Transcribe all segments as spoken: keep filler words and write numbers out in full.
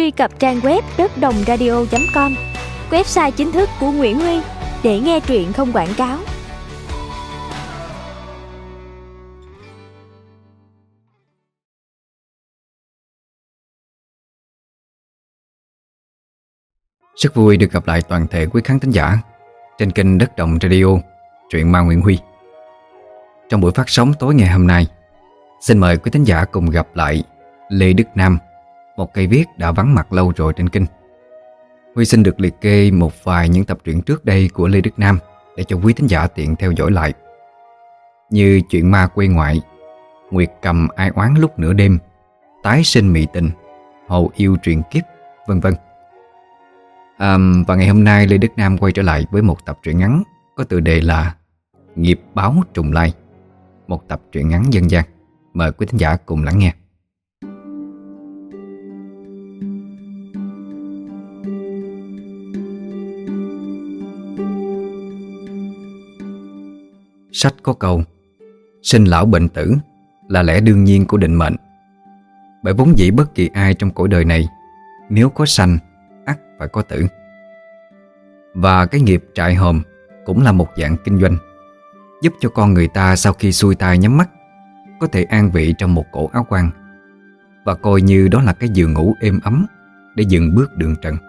truy cập trang web đất đồng radio chấm com, website chính thức của Nguyễn Huy, để nghe truyện không quảng cáo. Rất vui được gặp lại toàn thể quý khán thính giả trên kênh Đất Đồng Radio, truyện ma Nguyễn Huy. Trong buổi phát sóng tối ngày hôm nay, xin mời quý thính giả cùng gặp lại Lê Đức Nam, một cây viết đã vắng mặt lâu rồi trên kênh. Huy xin được liệt kê một vài những tập truyện trước đây của Lê Đức Nam để cho quý thính giả tiện theo dõi lại, như Chuyện ma quê ngoại, Nguyệt cầm ai oán lúc nửa đêm, Tái sinh mị tình, Hồ yêu truyền kiếp, vân vân. À, và ngày hôm nay Lê Đức Nam quay trở lại với một tập truyện ngắn có tựa đề là Nghiệp báo trùng lai, một tập truyện ngắn dân gian. Mời quý thính giả cùng lắng nghe. Sách có câu: sinh lão bệnh tử là lẽ đương nhiên của định mệnh. Bởi vốn dĩ bất kỳ ai trong cõi đời này, nếu có sanh ắt phải có tử. Và cái nghiệp trại hòm cũng là một dạng kinh doanh, giúp cho con người ta sau khi xuôi tai nhắm mắt có thể an vị trong một cổ áo quan, và coi như đó là cái giường ngủ êm ấm để dừng bước đường trần.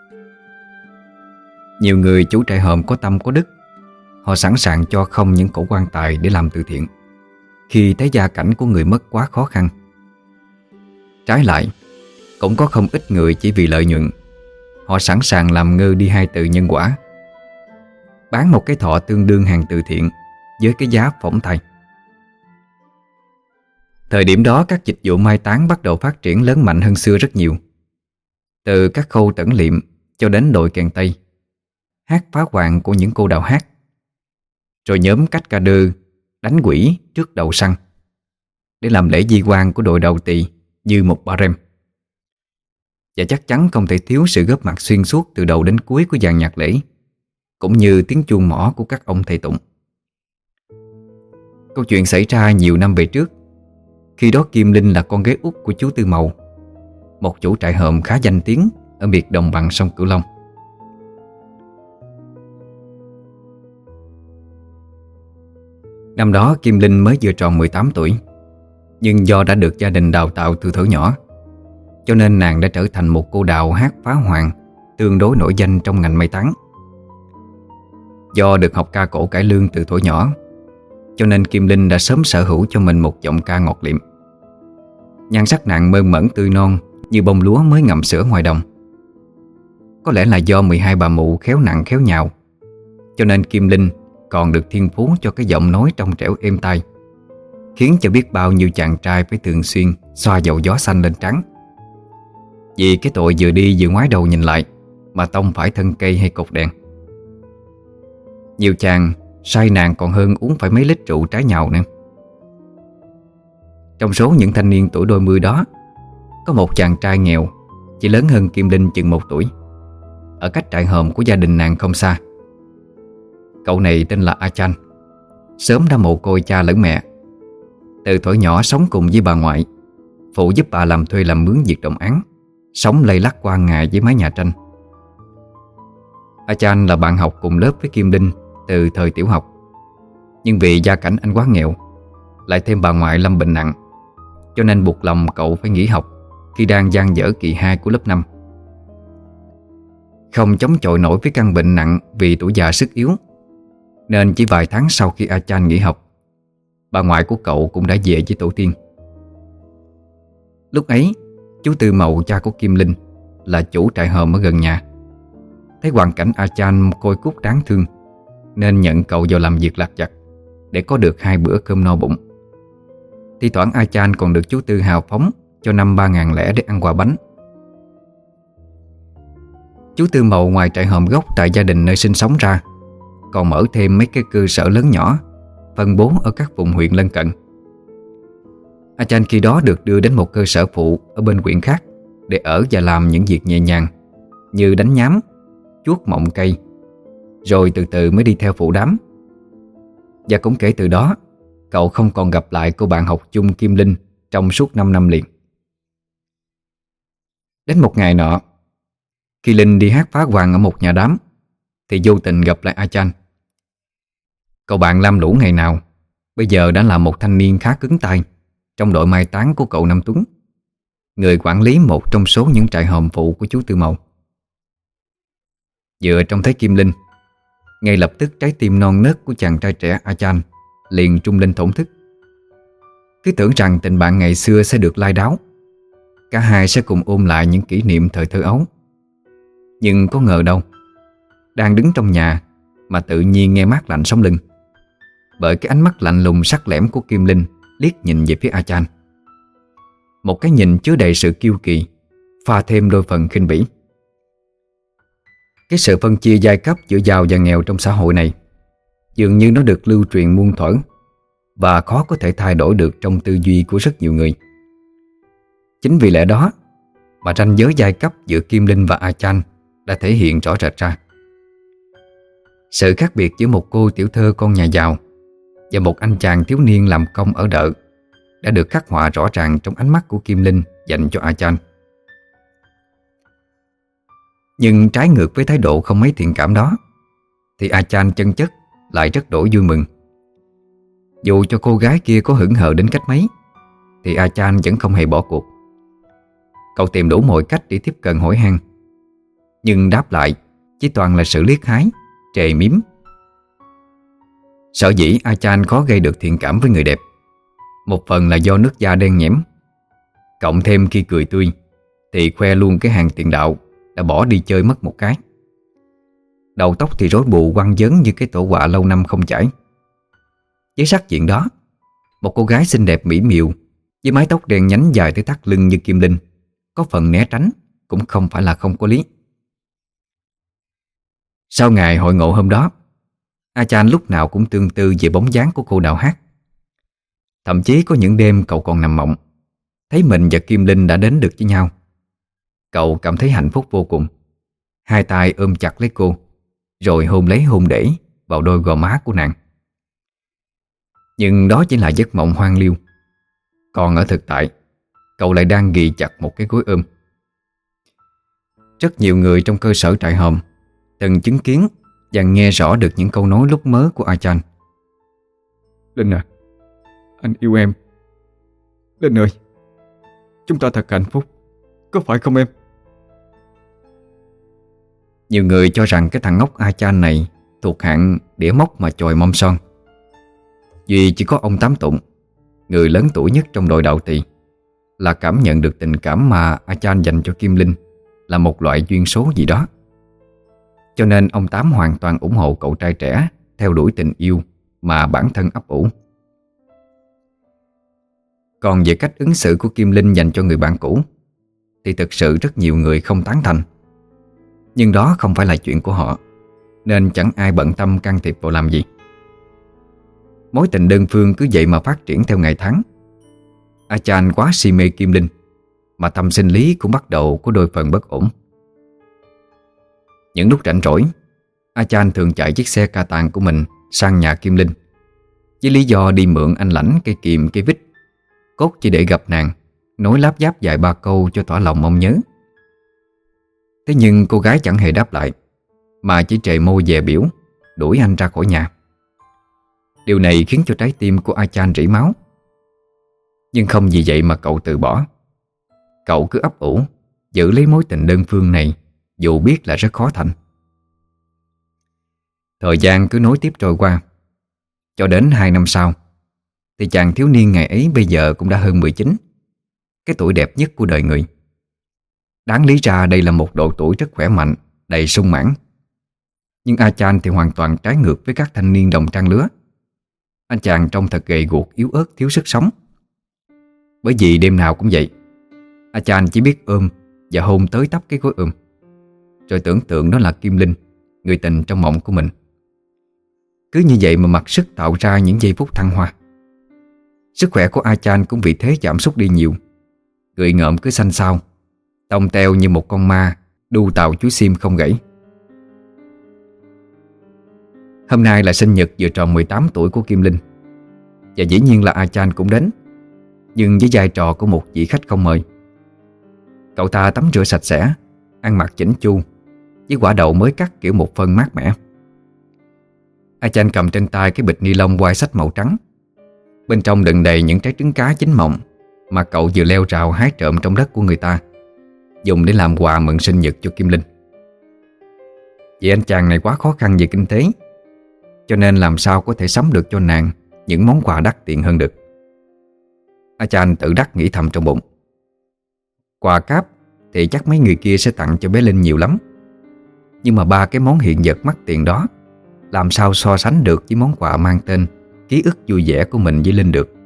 Nhiều người chủ trại hòm có tâm có đức, họ sẵn sàng cho không những cổ quan tài để làm từ thiện khi thấy gia cảnh của người mất quá khó khăn. Trái lại, cũng có không ít người chỉ vì lợi nhuận, họ sẵn sàng làm ngơ đi hai từ nhân quả, bán một cái thọ tương đương hàng từ thiện với cái giá phỏng tay. Thời điểm đó, các dịch vụ mai táng bắt đầu phát triển lớn mạnh hơn xưa rất nhiều. Từ các khâu tẩn liệm cho đến đội kèn tây, hát phá hoạn của những cô đào hát, rồi nhóm cách ca đơ đánh quỷ trước đầu săn để làm lễ di quan của đội đầu tỳ như một ba rem. Và chắc chắn không thể thiếu sự góp mặt xuyên suốt từ đầu đến cuối của dàn nhạc lễ, cũng như tiếng chuông mõ của các ông thầy tụng. Câu chuyện xảy ra nhiều năm về trước. Khi đó Kim Linh là con gái út của chú Tư Mậu, một chủ trại hòm khá danh tiếng ở miệt đồng bằng sông Cửu Long. Năm đó Kim Linh mới vừa tròn mười tám tuổi, nhưng do đã được gia đình đào tạo từ thuở nhỏ, cho nên nàng đã trở thành một cô đào hát phá hoàng tương đối nổi danh trong ngành mai táng. Do được học ca cổ cải lương từ thuở nhỏ, cho nên Kim Linh đã sớm sở hữu cho mình một giọng ca ngọt liệm. Nhan sắc nàng mơn mởn tươi non như bông lúa mới ngậm sữa ngoài đồng. Có lẽ là do mười hai bà mụ khéo nặng khéo nhào, cho nên Kim Linh còn được thiên phú cho cái giọng nói trong trẻo êm tai, khiến cho biết bao nhiêu chàng trai phải thường xuyên xoa dầu gió xanh lên trán. Vì cái tội vừa đi vừa ngoái đầu nhìn lại mà tông phải thân cây hay cột đèn. Nhiều chàng say nàng còn hơn uống phải mấy lít rượu trái nhào nữa. Trong số những thanh niên tuổi đôi mươi đó, có một chàng trai nghèo, chỉ lớn hơn Kim Linh chừng một tuổi, ở cách trại hòm của gia đình nàng không xa. Cậu này tên là A Chan, sớm đã mồ côi cha lẫn mẹ. Từ thuở nhỏ sống cùng với bà ngoại, phụ giúp bà làm thuê làm mướn việc đồng án, sống lây lắc qua ngày với mái nhà tranh. A Chan là bạn học cùng lớp với Kim Linh từ thời tiểu học, nhưng vì gia cảnh anh quá nghèo, lại thêm bà ngoại lâm bệnh nặng, cho nên buộc lòng cậu phải nghỉ học khi đang dang dở kỳ hai của lớp năm. Không chống chọi nổi với căn bệnh nặng vì tuổi già sức yếu, nên chỉ vài tháng sau khi A Chan nghỉ học, bà ngoại của cậu cũng đã về với tổ tiên. Lúc ấy, chú Tư Mậu, cha của Kim Linh, là chủ trại hòm ở gần nhà, thấy hoàn cảnh A Chan côi cút đáng thương, nên nhận cậu vào làm việc lặt vặt để có được hai bữa cơm no bụng. Thi thoảng A Chan còn được chú Tư hào phóng cho năm ba ngàn lẻ để ăn quà bánh. Chú Tư Mậu ngoài trại hòm gốc tại gia đình nơi sinh sống ra, còn mở thêm mấy cái cơ sở lớn nhỏ phân bố ở các vùng huyện lân cận. A Chan khi đó được đưa đến một cơ sở phụ ở bên huyện khác để ở và làm những việc nhẹ nhàng như đánh nhám, chuốt mọng cây, rồi từ từ mới đi theo phụ đám. Và cũng kể từ đó, cậu không còn gặp lại cô bạn học chung Kim Linh trong suốt năm năm liền. Đến một ngày nọ, khi Linh đi hát phá hoàng ở một nhà đám, thì vô tình gặp lại A Chan. Cậu bạn lam lũ ngày nào bây giờ đã là một thanh niên khá cứng tay trong đội mai táng của cậu Năm Tuấn, người quản lý một trong số những trại hòm phụ của chú Tư Mậu. Vừa trông thấy Kim Linh, ngay lập tức trái tim non nớt của chàng trai trẻ A Chan liền trung lên thổn thức. Cứ tưởng rằng tình bạn ngày xưa sẽ được lai đáo, cả hai sẽ cùng ôn lại những kỷ niệm thời thơ ấu. Nhưng có ngờ đâu, đang đứng trong nhà mà tự nhiên nghe mát lạnh sống lưng, bởi cái ánh mắt lạnh lùng sắc lẻm của Kim Linh liếc nhìn về phía A Chan. Một cái nhìn chứa đầy sự kiêu kỳ, pha thêm đôi phần khinh bỉ. Cái sự phân chia giai cấp giữa giàu và nghèo trong xã hội này dường như nó được lưu truyền muôn thuở và khó có thể thay đổi được trong tư duy của rất nhiều người. Chính vì lẽ đó mà ranh giới giai cấp giữa Kim Linh và A Chan đã thể hiện rõ rệt ra. Sự khác biệt giữa một cô tiểu thơ con nhà giàu và một anh chàng thiếu niên làm công ở đợ đã được khắc họa rõ ràng trong ánh mắt của Kim Linh dành cho A Chan. Nhưng trái ngược với thái độ không mấy thiện cảm đó, thì A Chan chân chất lại rất đổi vui mừng. Dù cho cô gái kia có hững hờ đến cách mấy, thì A Chan vẫn không hề bỏ cuộc. Cậu tìm đủ mọi cách để tiếp cận hỏi han, nhưng đáp lại chỉ toàn là sự liếc hái, trề mím. Sở dĩ A Chan khó gây được thiện cảm với người đẹp, một phần là do nước da đen nhẽm, cộng thêm khi cười tươi thì khoe luôn cái hàng tiền đạo đã bỏ đi chơi mất một cái. Đầu tóc thì rối bù quăng vấn như cái tổ quạ lâu năm không chải. Với sắc diện đó, một cô gái xinh đẹp mỹ miều với mái tóc đen nhánh dài tới thắt lưng như Kim Linh có phần né tránh cũng không phải là không có lý. Sau ngày hội ngộ hôm đó, A Chan lúc nào cũng tương tư về bóng dáng của cô đào hát. Thậm chí có những đêm cậu còn nằm mộng, thấy mình và Kim Linh đã đến được với nhau. Cậu cảm thấy hạnh phúc vô cùng, hai tay ôm chặt lấy cô, rồi hôn lấy hôn để vào đôi gò má của nàng. Nhưng đó chỉ là giấc mộng hoang liêu. Còn ở thực tại, cậu lại đang ghì chặt một cái gối ôm. Rất nhiều người trong cơ sở trại hòm từng chứng kiến và nghe rõ được những câu nói lúc mớ của A Chan. Linh à, anh yêu em. Linh ơi, chúng ta thật hạnh phúc, có phải không em? Nhiều người cho rằng cái thằng ngốc A Chan này thuộc hạng đĩa móc mà chòi mâm son. Duy chỉ có ông Tám Tụng, người lớn tuổi nhất trong đội đạo tỳ, là cảm nhận được tình cảm mà A Chan dành cho Kim Linh là một loại duyên số gì đó. Cho nên ông Tám hoàn toàn ủng hộ cậu trai trẻ theo đuổi tình yêu mà bản thân ấp ủ. Còn về cách ứng xử của Kim Linh dành cho người bạn cũ thì thực sự rất nhiều người không tán thành. Nhưng đó không phải là chuyện của họ, nên chẳng ai bận tâm can thiệp vào làm gì. Mối tình đơn phương cứ vậy mà phát triển theo ngày tháng. A Chan quá si mê Kim Linh, mà tâm sinh lý cũng bắt đầu có đôi phần bất ổn. Những lúc rảnh rỗi, A Chan thường chạy chiếc xe ca tàng của mình sang nhà Kim Linh, với lý do đi mượn anh lãnh cây kiềm cây vít, cốt chỉ để gặp nàng, nói láp giáp vài ba câu cho tỏ lòng mong nhớ. Thế nhưng cô gái chẳng hề đáp lại, mà chỉ trề môi dè biểu, đuổi anh ra khỏi nhà. Điều này khiến cho trái tim của A Chan rỉ máu. Nhưng không vì vậy mà cậu từ bỏ. Cậu cứ ấp ủ giữ lấy mối tình đơn phương này, dù biết là rất khó thành. Thời gian cứ nối tiếp trôi qua. Cho đến hai năm sau thì chàng thiếu niên ngày ấy bây giờ cũng đã hơn mười chín, cái tuổi đẹp nhất của đời người. Đáng lý ra đây là một độ tuổi rất khỏe mạnh, đầy sung mãn. Nhưng A Chan thì hoàn toàn trái ngược với các thanh niên đồng trang lứa. Anh chàng trông thật gầy guộc, yếu ớt, thiếu sức sống. Bởi vì đêm nào cũng vậy, A Chan chỉ biết ôm và hôn tới tấp cái gối ôm, rồi tưởng tượng đó là Kim Linh, người tình trong mộng của mình. Cứ như vậy mà mặc sức tạo ra những giây phút thăng hoa. Sức khỏe của A Chan cũng vì thế giảm sút đi nhiều. Người ngợm cứ xanh xao, tông teo như một con ma đu tàu chuối xiêm không gãy. Hôm nay là sinh nhật vừa tròn mười tám tuổi của Kim Linh, và dĩ nhiên là A Chan cũng đến, nhưng với vai trò của một vị khách không mời. Cậu ta tắm rửa sạch sẽ, ăn mặc chỉnh chu, với quả đậu mới cắt kiểu một phân mát mẻ. Achan cầm trên tay cái bịch ni lông quai sách màu trắng. Bên trong đựng đầy những trái trứng cá chín mọng mà cậu vừa leo rào hái trộm trong đất của người ta, dùng để làm quà mừng sinh nhật cho Kim Linh. Vì anh chàng này quá khó khăn về kinh tế, cho nên làm sao có thể sắm được cho nàng những món quà đắt tiền hơn được. Achan tự đắc nghĩ thầm trong bụng, quà cáp thì chắc mấy người kia sẽ tặng cho bé Linh nhiều lắm, nhưng mà ba cái món hiện vật mắc tiền đó làm sao so sánh được với món quà mang tên ký ức vui vẻ của mình với Linh được.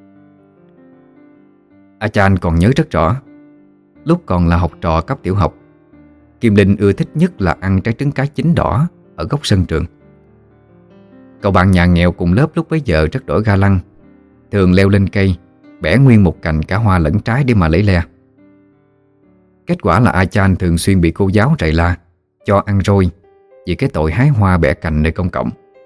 Achan còn nhớ rất rõ, lúc còn là học trò cấp tiểu học, Kim Linh ưa thích nhất là ăn trái trứng cá chín đỏ ở góc sân trường. Cậu bạn nhà nghèo cùng lớp lúc bấy giờ rất đổi ga lăng, thường leo lên cây bẻ nguyên một cành cả hoa lẫn trái để mà lấy le. Kết quả là Achan thường xuyên bị cô giáo rầy la cho ăn roi vì cái tội hái hoa bẻ cành nơi công cộng.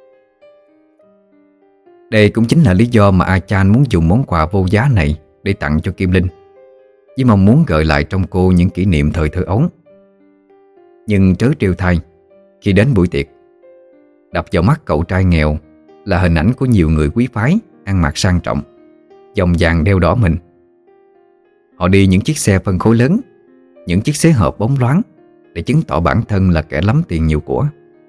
Đây cũng chính là lý do mà Achan muốn dùng món quà vô giá này để tặng cho Kim Linh, với mong muốn gợi lại trong cô những kỷ niệm thời thơ ấu. Nhưng trớ trêu thay, khi đến buổi tiệc, đập vào mắt cậu trai nghèo là hình ảnh của nhiều người quý phái ăn mặc sang trọng, vòng vàng đeo đỏ mình. Họ đi những chiếc xe phân khối lớn, những chiếc xế hộp bóng loáng để chứng tỏ bản thân là kẻ lắm tiền nhiều của.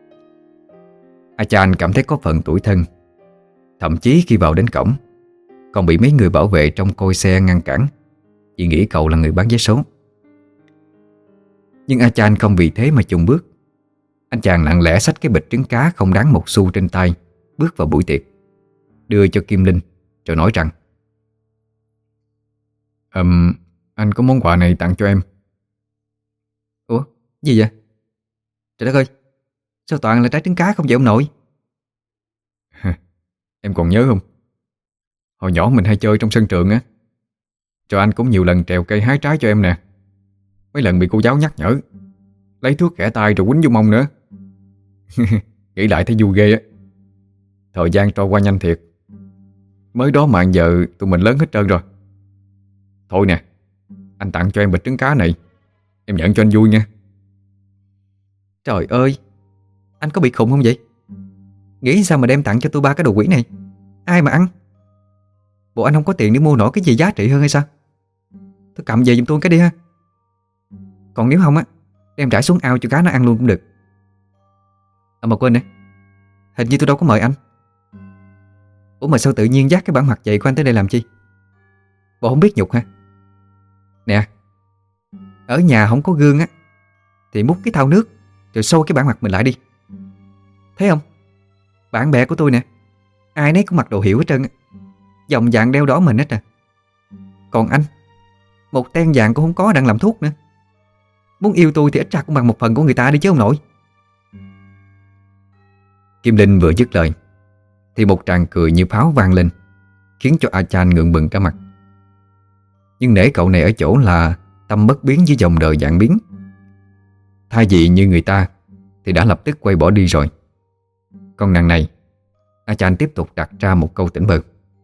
Achan cảm thấy có phần tủi thân. Thậm chí khi vào đến cổng, còn bị mấy người bảo vệ trong côi xe ngăn cản vì nghĩ cậu là người bán vé số. Nhưng Achan không vì thế mà chùn bước. Anh chàng lặng lẽ xách cái bịch trứng cá không đáng một xu trên tay, bước vào buổi tiệc, đưa cho Kim Linh rồi nói rằng: um, Anh có món quà này tặng cho em. Ủa, gì vậy? Trời đất ơi, sao toàn là trái trứng cá không vậy ông nội? Em còn nhớ không? Hồi nhỏ mình hay chơi trong sân trường á, rồi anh cũng nhiều lần trèo cây hái trái cho em nè. Mấy lần bị cô giáo nhắc nhở, lấy thước kẻ tay rồi quýnh vô mông nữa. Nghĩ lại thấy vui ghê á. Thời gian trôi qua nhanh thiệt. Mới đó mà giờ tụi mình lớn hết trơn rồi. Thôi nè, anh tặng cho em bịch trứng cá này, em nhận cho anh vui nha. Trời ơi, anh có bị khùng không vậy? Nghĩ sao mà đem tặng cho tôi ba cái đồ quỷ này? Ai mà ăn? Bộ anh không có tiền để mua nổi cái gì giá trị hơn hay sao? Tôi cầm về giùm tôi cái đi ha. Còn nếu không á, đem rải xuống ao cho cá nó ăn luôn cũng được. À mà quên nè, hình như tôi đâu có mời anh. Ủa mà sao tự nhiên dắt cái bản mặt vậy của anh tới đây làm chi? Bộ không biết nhục hả? Nè, ở nhà không có gương á thì múc cái thau nước rồi xô cái bản mặt mình lại đi. Thấy không? Bạn bè của tôi nè, ai nấy cũng mặc đồ hiệu hết trơn á, vòng vàng đeo đỏ mình hết à. Còn anh, một ten vàng cũng không có đang làm thuốc nữa. Muốn yêu tôi thì ít ra cũng bằng một phần của người ta đi chứ ông nội. Kim Linh vừa dứt lời thì một tràng cười như pháo vang lên, khiến cho Achan ngượng bừng cả mặt. Nhưng nể cậu này ở chỗ là tâm bất biến với dòng đời vạn biến. Thay vì như người ta thì đã lập tức quay bỏ đi rồi. Còn nàng này, Achan tiếp tục đặt ra một câu tỉnh bơ.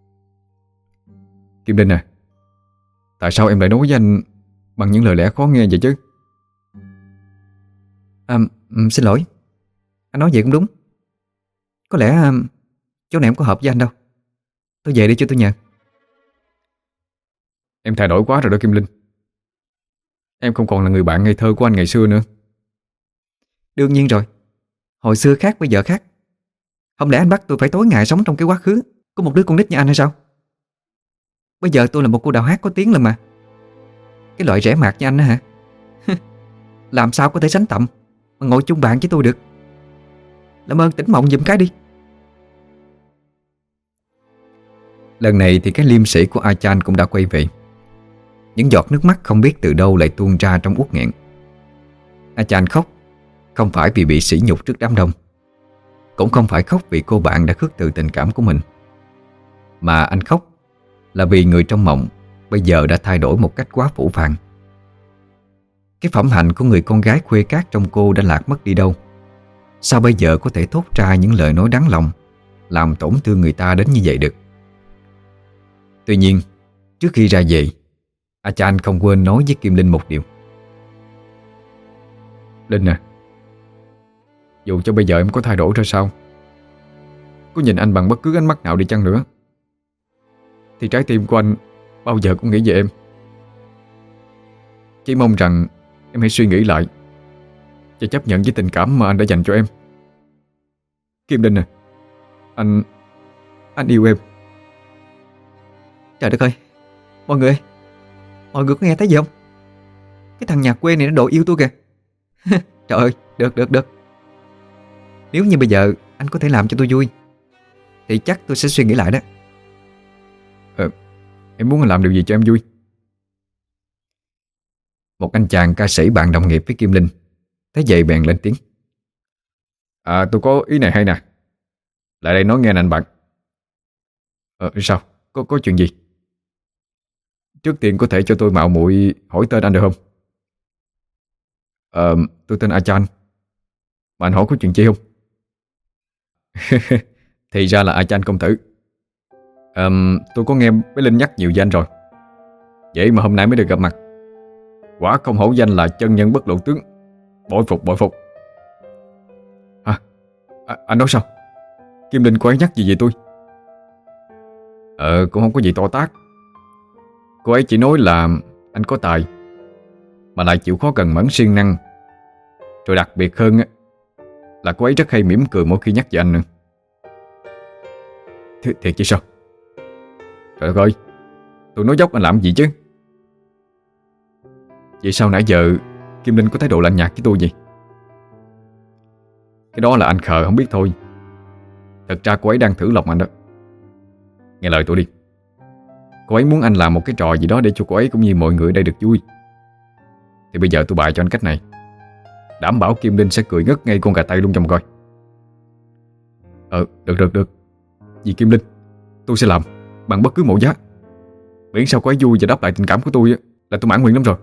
Kim Linh à, tại sao em lại nói với anh bằng những lời lẽ khó nghe vậy chứ? À, xin lỗi, anh nói vậy cũng đúng. Có lẽ um, chỗ này không có hợp với anh đâu. Tôi về đi cho tôi nhờ. Em thay đổi quá rồi đó Kim Linh. Em không còn là người bạn ngây thơ của anh ngày xưa nữa. Đương nhiên rồi, hồi xưa khác bây giờ khác. Không lẽ anh bắt tôi phải tối ngày sống trong cái quá khứ của một đứa con nít như anh hay sao? Bây giờ tôi là một cô đào hát có tiếng lần mà. Cái loại rẻ mạt như anh đó hả? Làm sao có thể sánh tầm mà ngồi chung bàn với tôi được? Làm ơn tỉnh mộng giùm cái đi. Lần này thì cái liêm sĩ của Achan cũng đã quay về. Những giọt nước mắt không biết từ đâu lại tuôn ra trong uất nghẹn. Achan khóc không phải vì bị sỉ nhục trước đám đông, cũng không phải khóc vì cô bạn đã khước từ tình cảm của mình, mà anh khóc là vì người trong mộng bây giờ đã thay đổi một cách quá phũ phàng. Cái phẩm hạnh của người con gái khuê cát trong cô đã lạc mất đi đâu. Sao bây giờ có thể thốt ra những lời nói đáng lòng, làm tổn thương người ta đến như vậy được? Tuy nhiên, trước khi ra về, Achan không quên nói với Kim Linh một điều. Linh à, dù cho bây giờ em có thay đổi ra sao, có nhìn anh bằng bất cứ ánh mắt nào đi chăng nữa, thì trái tim của anh bao giờ cũng nghĩ về em. Chỉ mong rằng em hãy suy nghĩ lại và chấp nhận với tình cảm mà anh đã dành cho em. Kim Linh à, Anh Anh yêu em. Trời đất ơi, mọi người Mọi người có nghe thấy gì không? Cái thằng nhà quê này nó đòi yêu tôi kìa. Trời ơi, được được được. Nếu như bây giờ anh có thể làm cho tôi vui thì chắc tôi sẽ suy nghĩ lại đó. Ờ, em muốn anh làm điều gì cho em vui? Một anh chàng ca sĩ bạn đồng nghiệp với Kim Linh thấy vậy bèn lên tiếng. À, tôi có ý này hay nè. Lại đây nói nghe nè anh bạn. Ờ, sao? Có, có chuyện gì? Trước tiên có thể cho tôi mạo muội hỏi tên anh được không? Ờ, tôi tên A Chan. Mà anh hỏi có chuyện chi không? Thì ra là A Chan công tử. Ờ, tôi có nghe bé Linh nhắc nhiều danh rồi. Vậy mà hôm nay mới được gặp mặt. Quả không hổ danh là chân nhân bất lộ tướng. Bội phục bội phục. Hả? À, anh nói sao? Kim Linh cô ấy nhắc gì về tôi? Ờ, cũng không có gì to tát. Cô ấy chỉ nói là anh có tài, mà lại chịu khó cần mẫn siêng năng. Rồi đặc biệt hơn là cô ấy rất hay mỉm cười mỗi khi nhắc về anh nữa. Th Thiệt chứ sao? Trời ơi, tôi nói dốc anh làm gì chứ? Vậy sao nãy giờ Kim Linh có thái độ lạnh nhạt với tôi vậy? Cái đó là anh khờ không biết thôi. Thật ra cô ấy đang thử lòng anh đó. Nghe lời tôi đi. Cô ấy muốn anh làm một cái trò gì đó để cho cô ấy cũng như mọi người ở đây được vui. Thì bây giờ tôi bày cho anh cách này. Đảm bảo Kim Linh sẽ cười ngất ngay con gà tây luôn cho mà coi. Ờ, được được được. Vì Kim Linh, tôi sẽ làm bằng bất cứ mọi giá. Miễn sao cô ấy vui và đáp lại tình cảm của tôi là tôi mãn nguyện lắm rồi.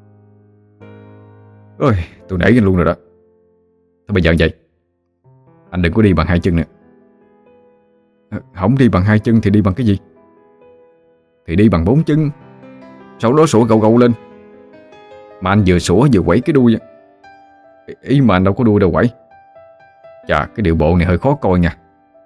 Ôi, tôi nể anh luôn rồi đó. Thôi bây giờ vậy, anh đừng có đi bằng hai chân nữa. À, không đi bằng hai chân thì đi bằng cái gì? Thì đi bằng bốn chân. Sau đó sủa gâu gâu lên. Mà anh vừa sủa vừa quẩy cái đuôi. Ý mà anh đâu có đuôi đâu quẩy. Chà, cái điệu bộ này hơi khó coi nha.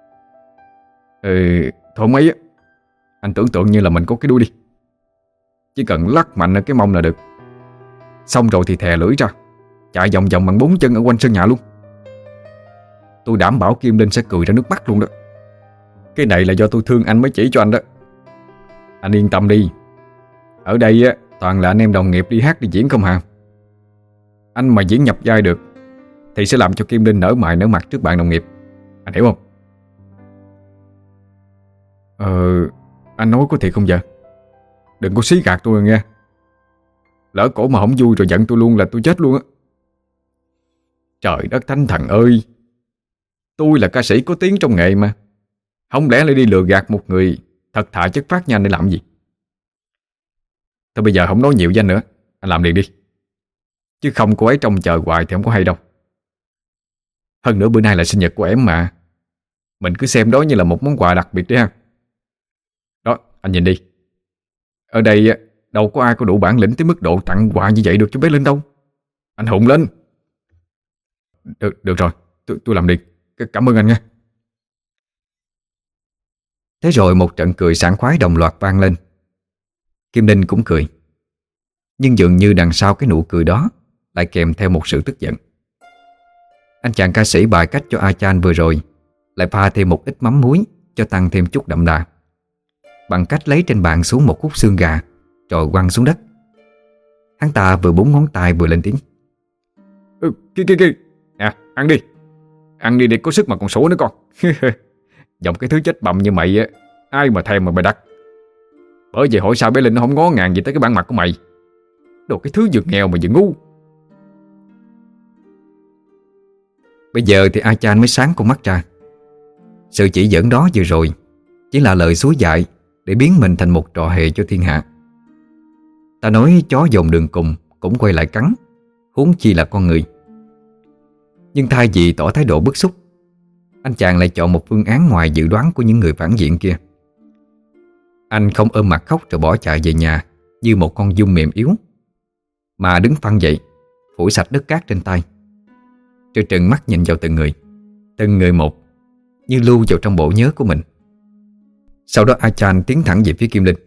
Ừ, thôi mấy á, anh tưởng tượng như là mình có cái đuôi đi. Chỉ cần lắc mạnh ở cái mông là được. Xong rồi thì thè lưỡi ra, chạy vòng vòng bằng bốn chân ở quanh sân nhà luôn. Tôi đảm bảo Kim Linh sẽ cười ra nước mắt luôn đó. Cái này là do tôi thương anh mới chỉ cho anh đó. Anh yên tâm đi. Ở đây á, toàn là anh em đồng nghiệp đi hát đi diễn không hả? Anh mà diễn nhập vai được thì sẽ làm cho Kim Linh nở mày nở mặt trước bạn đồng nghiệp. Anh hiểu không? Ờ, anh nói có thiệt không vậy? Đừng có xí gạt tôi rồi nghe. Lỡ cổ mà không vui rồi giận tôi luôn là tôi chết luôn á. Trời đất thánh thần ơi, tôi là ca sĩ có tiếng trong nghề mà. Không lẽ lại đi lừa gạt một người thật thà chất phác nhanh để làm gì? Thôi bây giờ không nói nhiều với anh nữa, anh làm liền đi. Chứ không cô ấy trông chờ hoài thì không có hay đâu. Hơn nữa bữa nay là sinh nhật của em mà. Mình cứ xem đó như là một món quà đặc biệt đi ha. Đó, anh nhìn đi. Ở đây đâu có ai có đủ bản lĩnh tới mức độ tặng quà như vậy được cho bé Linh đâu. Anh hùng lên. Được, được rồi, tôi, tôi làm đi. Cảm ơn anh nha. Thế rồi một trận cười sảng khoái đồng loạt vang lên. Kim Linh cũng cười. Nhưng dường như đằng sau cái nụ cười đó lại kèm theo một sự tức giận. Anh chàng ca sĩ bài cách cho A Chan vừa rồi lại pha thêm một ít mắm muối cho tăng thêm chút đậm đà, bằng cách lấy trên bàn xuống một khúc xương gà rồi quăng xuống đất. Hắn ta vừa búng ngón tay vừa lên tiếng. Ừ, kia kia kia. Nè, ăn đi. Ăn đi để có sức mà còn sủa nữa con. Dòng cái thứ chết bầm như mày á, ai mà thèm mà mày đặt. Bởi vậy hỏi sao bé Linh nó không ngó ngàng gì tới cái bản mặt của mày. Đồ cái thứ vừa nghèo mà vừa ngu. Bây giờ thì A Chan mới sáng con mắt ra. Sự chỉ dẫn đó vừa rồi chỉ là lời xúi dại để biến mình thành một trò hề cho thiên hạ. Ta nói chó dòng đường cùng cũng quay lại cắn, huống chi là con người. Nhưng thay vì tỏ thái độ bức xúc, anh chàng lại chọn một phương án ngoài dự đoán của những người phản diện kia. Anh không ôm mặt khóc rồi bỏ chạy về nhà như một con giun mềm yếu, mà đứng phăng dậy, phủi sạch đất cát trên tay, rồi trừng mắt nhìn vào từng người, từng người một, như lưu vào trong bộ nhớ của mình. Sau đó A Chan tiến thẳng về phía Kim Linh.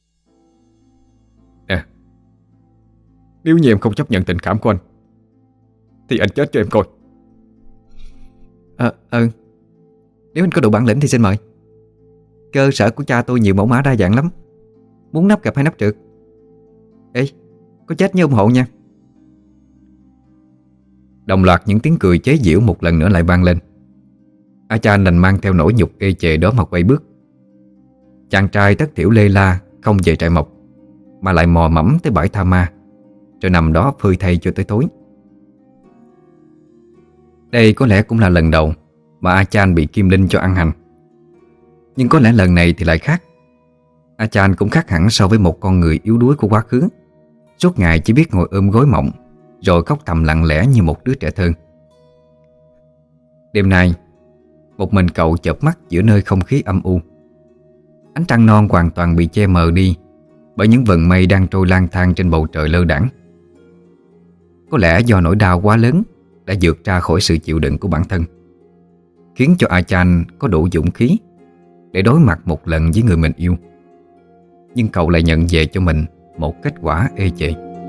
Nè, nếu như em không chấp nhận tình cảm của anh thì anh chết cho em coi. Ờ, ừ Nếu anh có đủ bản lĩnh thì xin mời. Cơ sở của cha tôi nhiều mẫu mã đa dạng lắm, muốn nắp gặp hay nắp trượt. Ê, có chết như ủng hộ nha. Đồng loạt những tiếng cười chế giễu một lần nữa lại vang lên. A Chan đành mang theo nỗi nhục ê chề đó mà quay bước. Chàng trai tất thiểu lê la không về trại mộc, mà lại mò mẫm tới bãi tha ma, rồi nằm đó phơi thây cho tới tối. Đây có lẽ cũng là lần đầu mà A Chan bị Kim Linh cho ăn hành. Nhưng có lẽ lần này thì lại khác. A Chan cũng khác hẳn so với một con người yếu đuối của quá khứ, suốt ngày chỉ biết ngồi ôm gối mộng rồi khóc thầm lặng lẽ như một đứa trẻ thơ. Đêm nay, một mình cậu chợp mắt giữa nơi không khí âm u. Ánh trăng non hoàn toàn bị che mờ đi bởi những vần mây đang trôi lang thang trên bầu trời lơ đãng. Có lẽ do nỗi đau quá lớn đã vượt ra khỏi sự chịu đựng của bản thân, khiến cho A Chan có đủ dũng khí để đối mặt một lần với người mình yêu. Nhưng cậu lại nhận về cho mình một kết quả ê chề.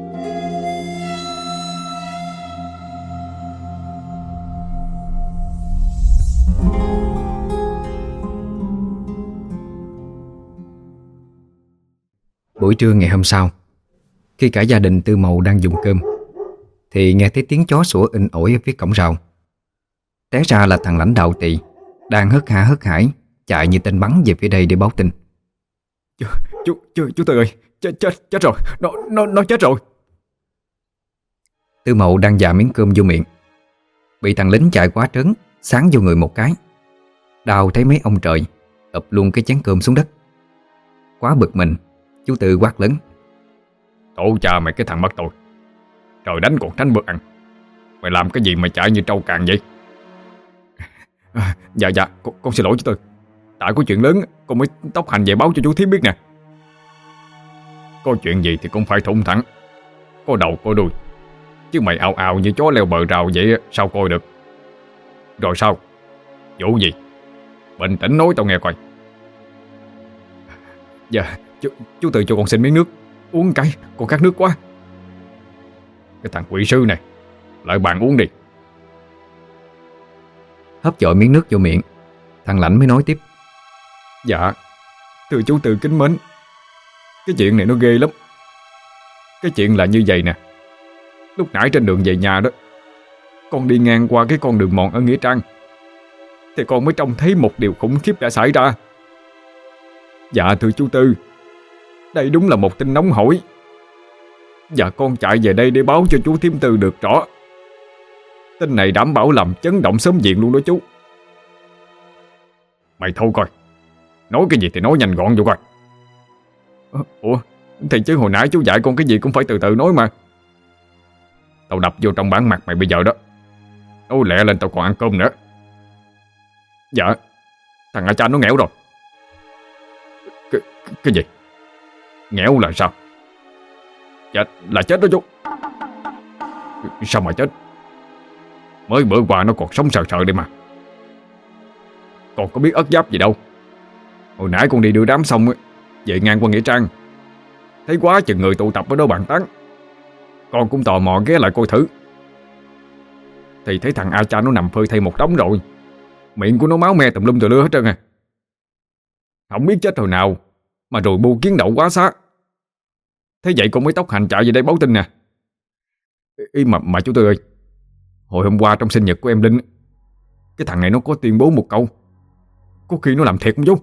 Buổi trưa ngày hôm sau, khi cả gia đình Tư Mậu đang dùng cơm, thì nghe thấy tiếng chó sủa inh ỏi ở phía cổng rào. Té ra là thằng lãnh đạo Tị đang hớt hả hớt hải chạy như tên bắn về phía đây để báo tin. Chú, chú, chú, chú Tư ơi, chết, chết, chết rồi, nó, nó, nó chết rồi. Tư Mậu đang dạ miếng cơm vô miệng, bị thằng lính chạy quá trớn sáng vô người một cái, đau thấy mấy ông trời, ập luôn cái chén cơm xuống đất. Quá bực mình, chú Tư quát lớn: Tổ cha mày cái thằng mất tôi, trời đánh còn tránh bữa ăn, mày làm cái gì mà chạy như trâu càng vậy? À, dạ dạ con, con xin lỗi chú Tư, tại có chuyện lớn con mới tốc hành về báo cho chú Thiếp biết nè. Có chuyện gì thì cũng phải thủng thẳng, có đầu có đuôi, chứ mày ào ào như chó leo bờ rào vậy sao coi được. Rồi sao, vụ gì, bình tĩnh nói tao nghe coi. Dạ chú, chú Tư cho con xin miếng nước uống cái, con khát nước quá. Cái thằng quỷ sư này, lại bạn uống đi. Hấp dội miếng nước vô miệng, thằng Lãnh mới nói tiếp: Dạ thưa chú Tư kính mến, cái chuyện này nó ghê lắm. Cái chuyện là như vậy nè. Lúc nãy trên đường về nhà đó, con đi ngang qua cái con đường mòn ở Nghĩa Trang, thì con mới trông thấy một điều khủng khiếp đã xảy ra. Dạ thưa chú Tư, đây đúng là một tin nóng hổi, và con chạy về đây để báo cho chú Thiếm Tư được rõ. Tin này đảm bảo làm chấn động xóm diện luôn đó chú. Mày thôi coi, nói cái gì thì nói nhanh gọn vô coi. Ủa thì chứ hồi nãy chú dạy con cái gì cũng phải từ từ nói mà. Tao đập vô trong bản mặt mày bây giờ đó, nói lẹ lên tao còn ăn cơm nữa. Dạ thằng A Chan nó nghẽo rồi. Cái, cái gì? Nghẽo là sao? Chết là chết đó chú. Sao mà chết? Mới bữa qua nó còn sống sờ sờ đây mà. Còn có biết ất giáp gì đâu. Hồi nãy con đi đưa đám xong về ngang qua Nghĩa Trang, thấy quá chừng người tụ tập ở đó bàn tán, con cũng tò mò ghé lại coi thử. Thì thấy thằng A Chan nó nằm phơi thây một đống rồi, miệng của nó máu me tùm lum tùm lưa hết trơn à. Không biết chết hồi nào mà rồi bu kiến đậu quá xá. Thế vậy con mới tốc hành chạy về đây báo tin nè. Ý mà, mà chú Tư ơi, hồi hôm qua trong sinh nhật của em Linh, cái thằng này nó có tuyên bố một câu, có khi nó làm thiệt không chú?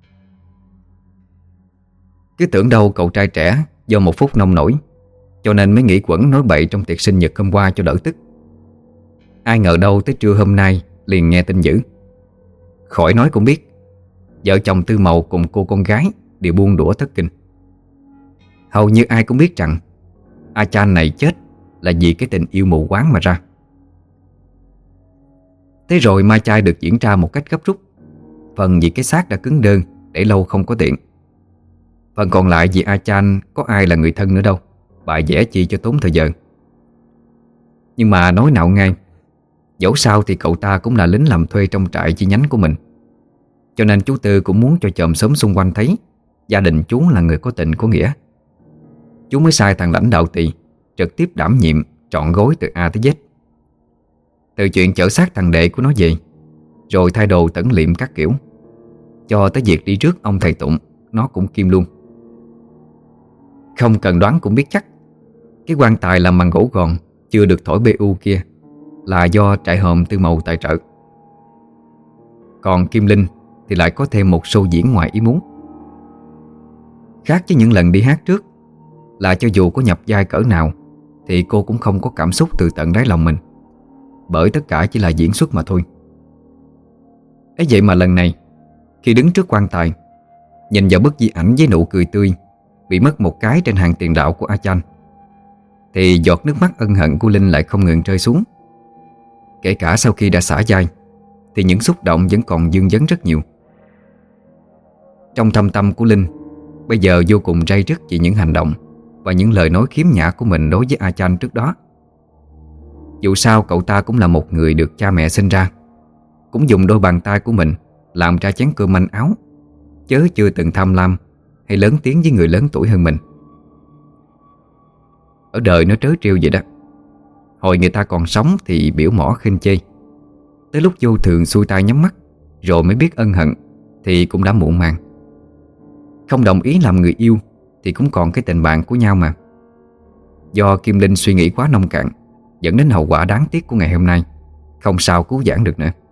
Cứ tưởng đâu cậu trai trẻ do một phút nông nổi, cho nên mới nghĩ quẩn nói bậy trong tiệc sinh nhật hôm qua cho đỡ tức. Ai ngờ đâu tới trưa hôm nay liền nghe tin dữ. Khỏi nói cũng biết, vợ chồng Tư Mậu cùng cô con gái đều buông đũa thất kinh. Hầu như ai cũng biết rằng A Chan này chết là vì cái tình yêu mù quáng mà ra. Thế rồi mai chay được diễn ra một cách gấp rút, phần vì cái xác đã cứng đơ để lâu không có tiện, phần còn lại vì A Chan có ai là người thân nữa đâu, bài vẽ chi cho tốn thời giờ. Nhưng mà nói nào ngay, Dẫu sao thì cậu ta cũng là lính làm thuê trong trại chi nhánh của mình, cho nên chú Tư cũng muốn cho chòm xóm xung quanh thấy gia đình chú là người có tình có nghĩa. Chú mới sai thằng lãnh đạo Tỳ trực tiếp đảm nhiệm trọn gối từ A tới Z. Từ chuyện chở xác thằng đệ của nó về, rồi thay đồ tẩn liệm các kiểu, cho tới việc đi rước ông thầy Tụng, nó cũng kiêm luôn. Không cần đoán cũng biết chắc cái quan tài làm bằng gỗ gòn chưa được thổi bê u kia là do trại hòm Tư Mậu tài trợ. Còn Kim Linh thì lại có thêm một show diễn ngoài ý muốn. Khác với những lần đi hát trước, là cho dù có nhập vai cỡ nào thì cô cũng không có cảm xúc từ tận đáy lòng mình, bởi tất cả chỉ là diễn xuất mà thôi. Ấy vậy mà lần này, khi đứng trước quan tài, nhìn vào bức di ảnh với nụ cười tươi bị mất một cái trên hàng tiền đạo của A Chan, thì giọt nước mắt ân hận của Linh lại không ngừng rơi xuống. Kể cả sau khi đã xả vai thì những xúc động vẫn còn dưng dấn rất nhiều. Trong thâm tâm của Linh bây giờ vô cùng ray rứt vì những hành động và những lời nói khiếm nhã của mình đối với A Chan trước đó. Dù sao cậu ta cũng là một người được cha mẹ sinh ra, cũng dùng đôi bàn tay của mình làm ra chén cơm manh áo, chớ chưa từng tham lam hay lớn tiếng với người lớn tuổi hơn mình. Ở đời nó trớ trêu vậy đó. Hồi người ta còn sống thì biểu mỏ khinh chê, tới lúc vô thường xuôi tay nhắm mắt rồi mới biết ân hận thì cũng đã muộn màng. Không đồng ý làm người yêu thì cũng còn cái tình bạn của nhau mà. Do Kim Linh suy nghĩ quá nông cạn, dẫn đến hậu quả đáng tiếc của ngày hôm nay, không sao cứu vãn được nữa.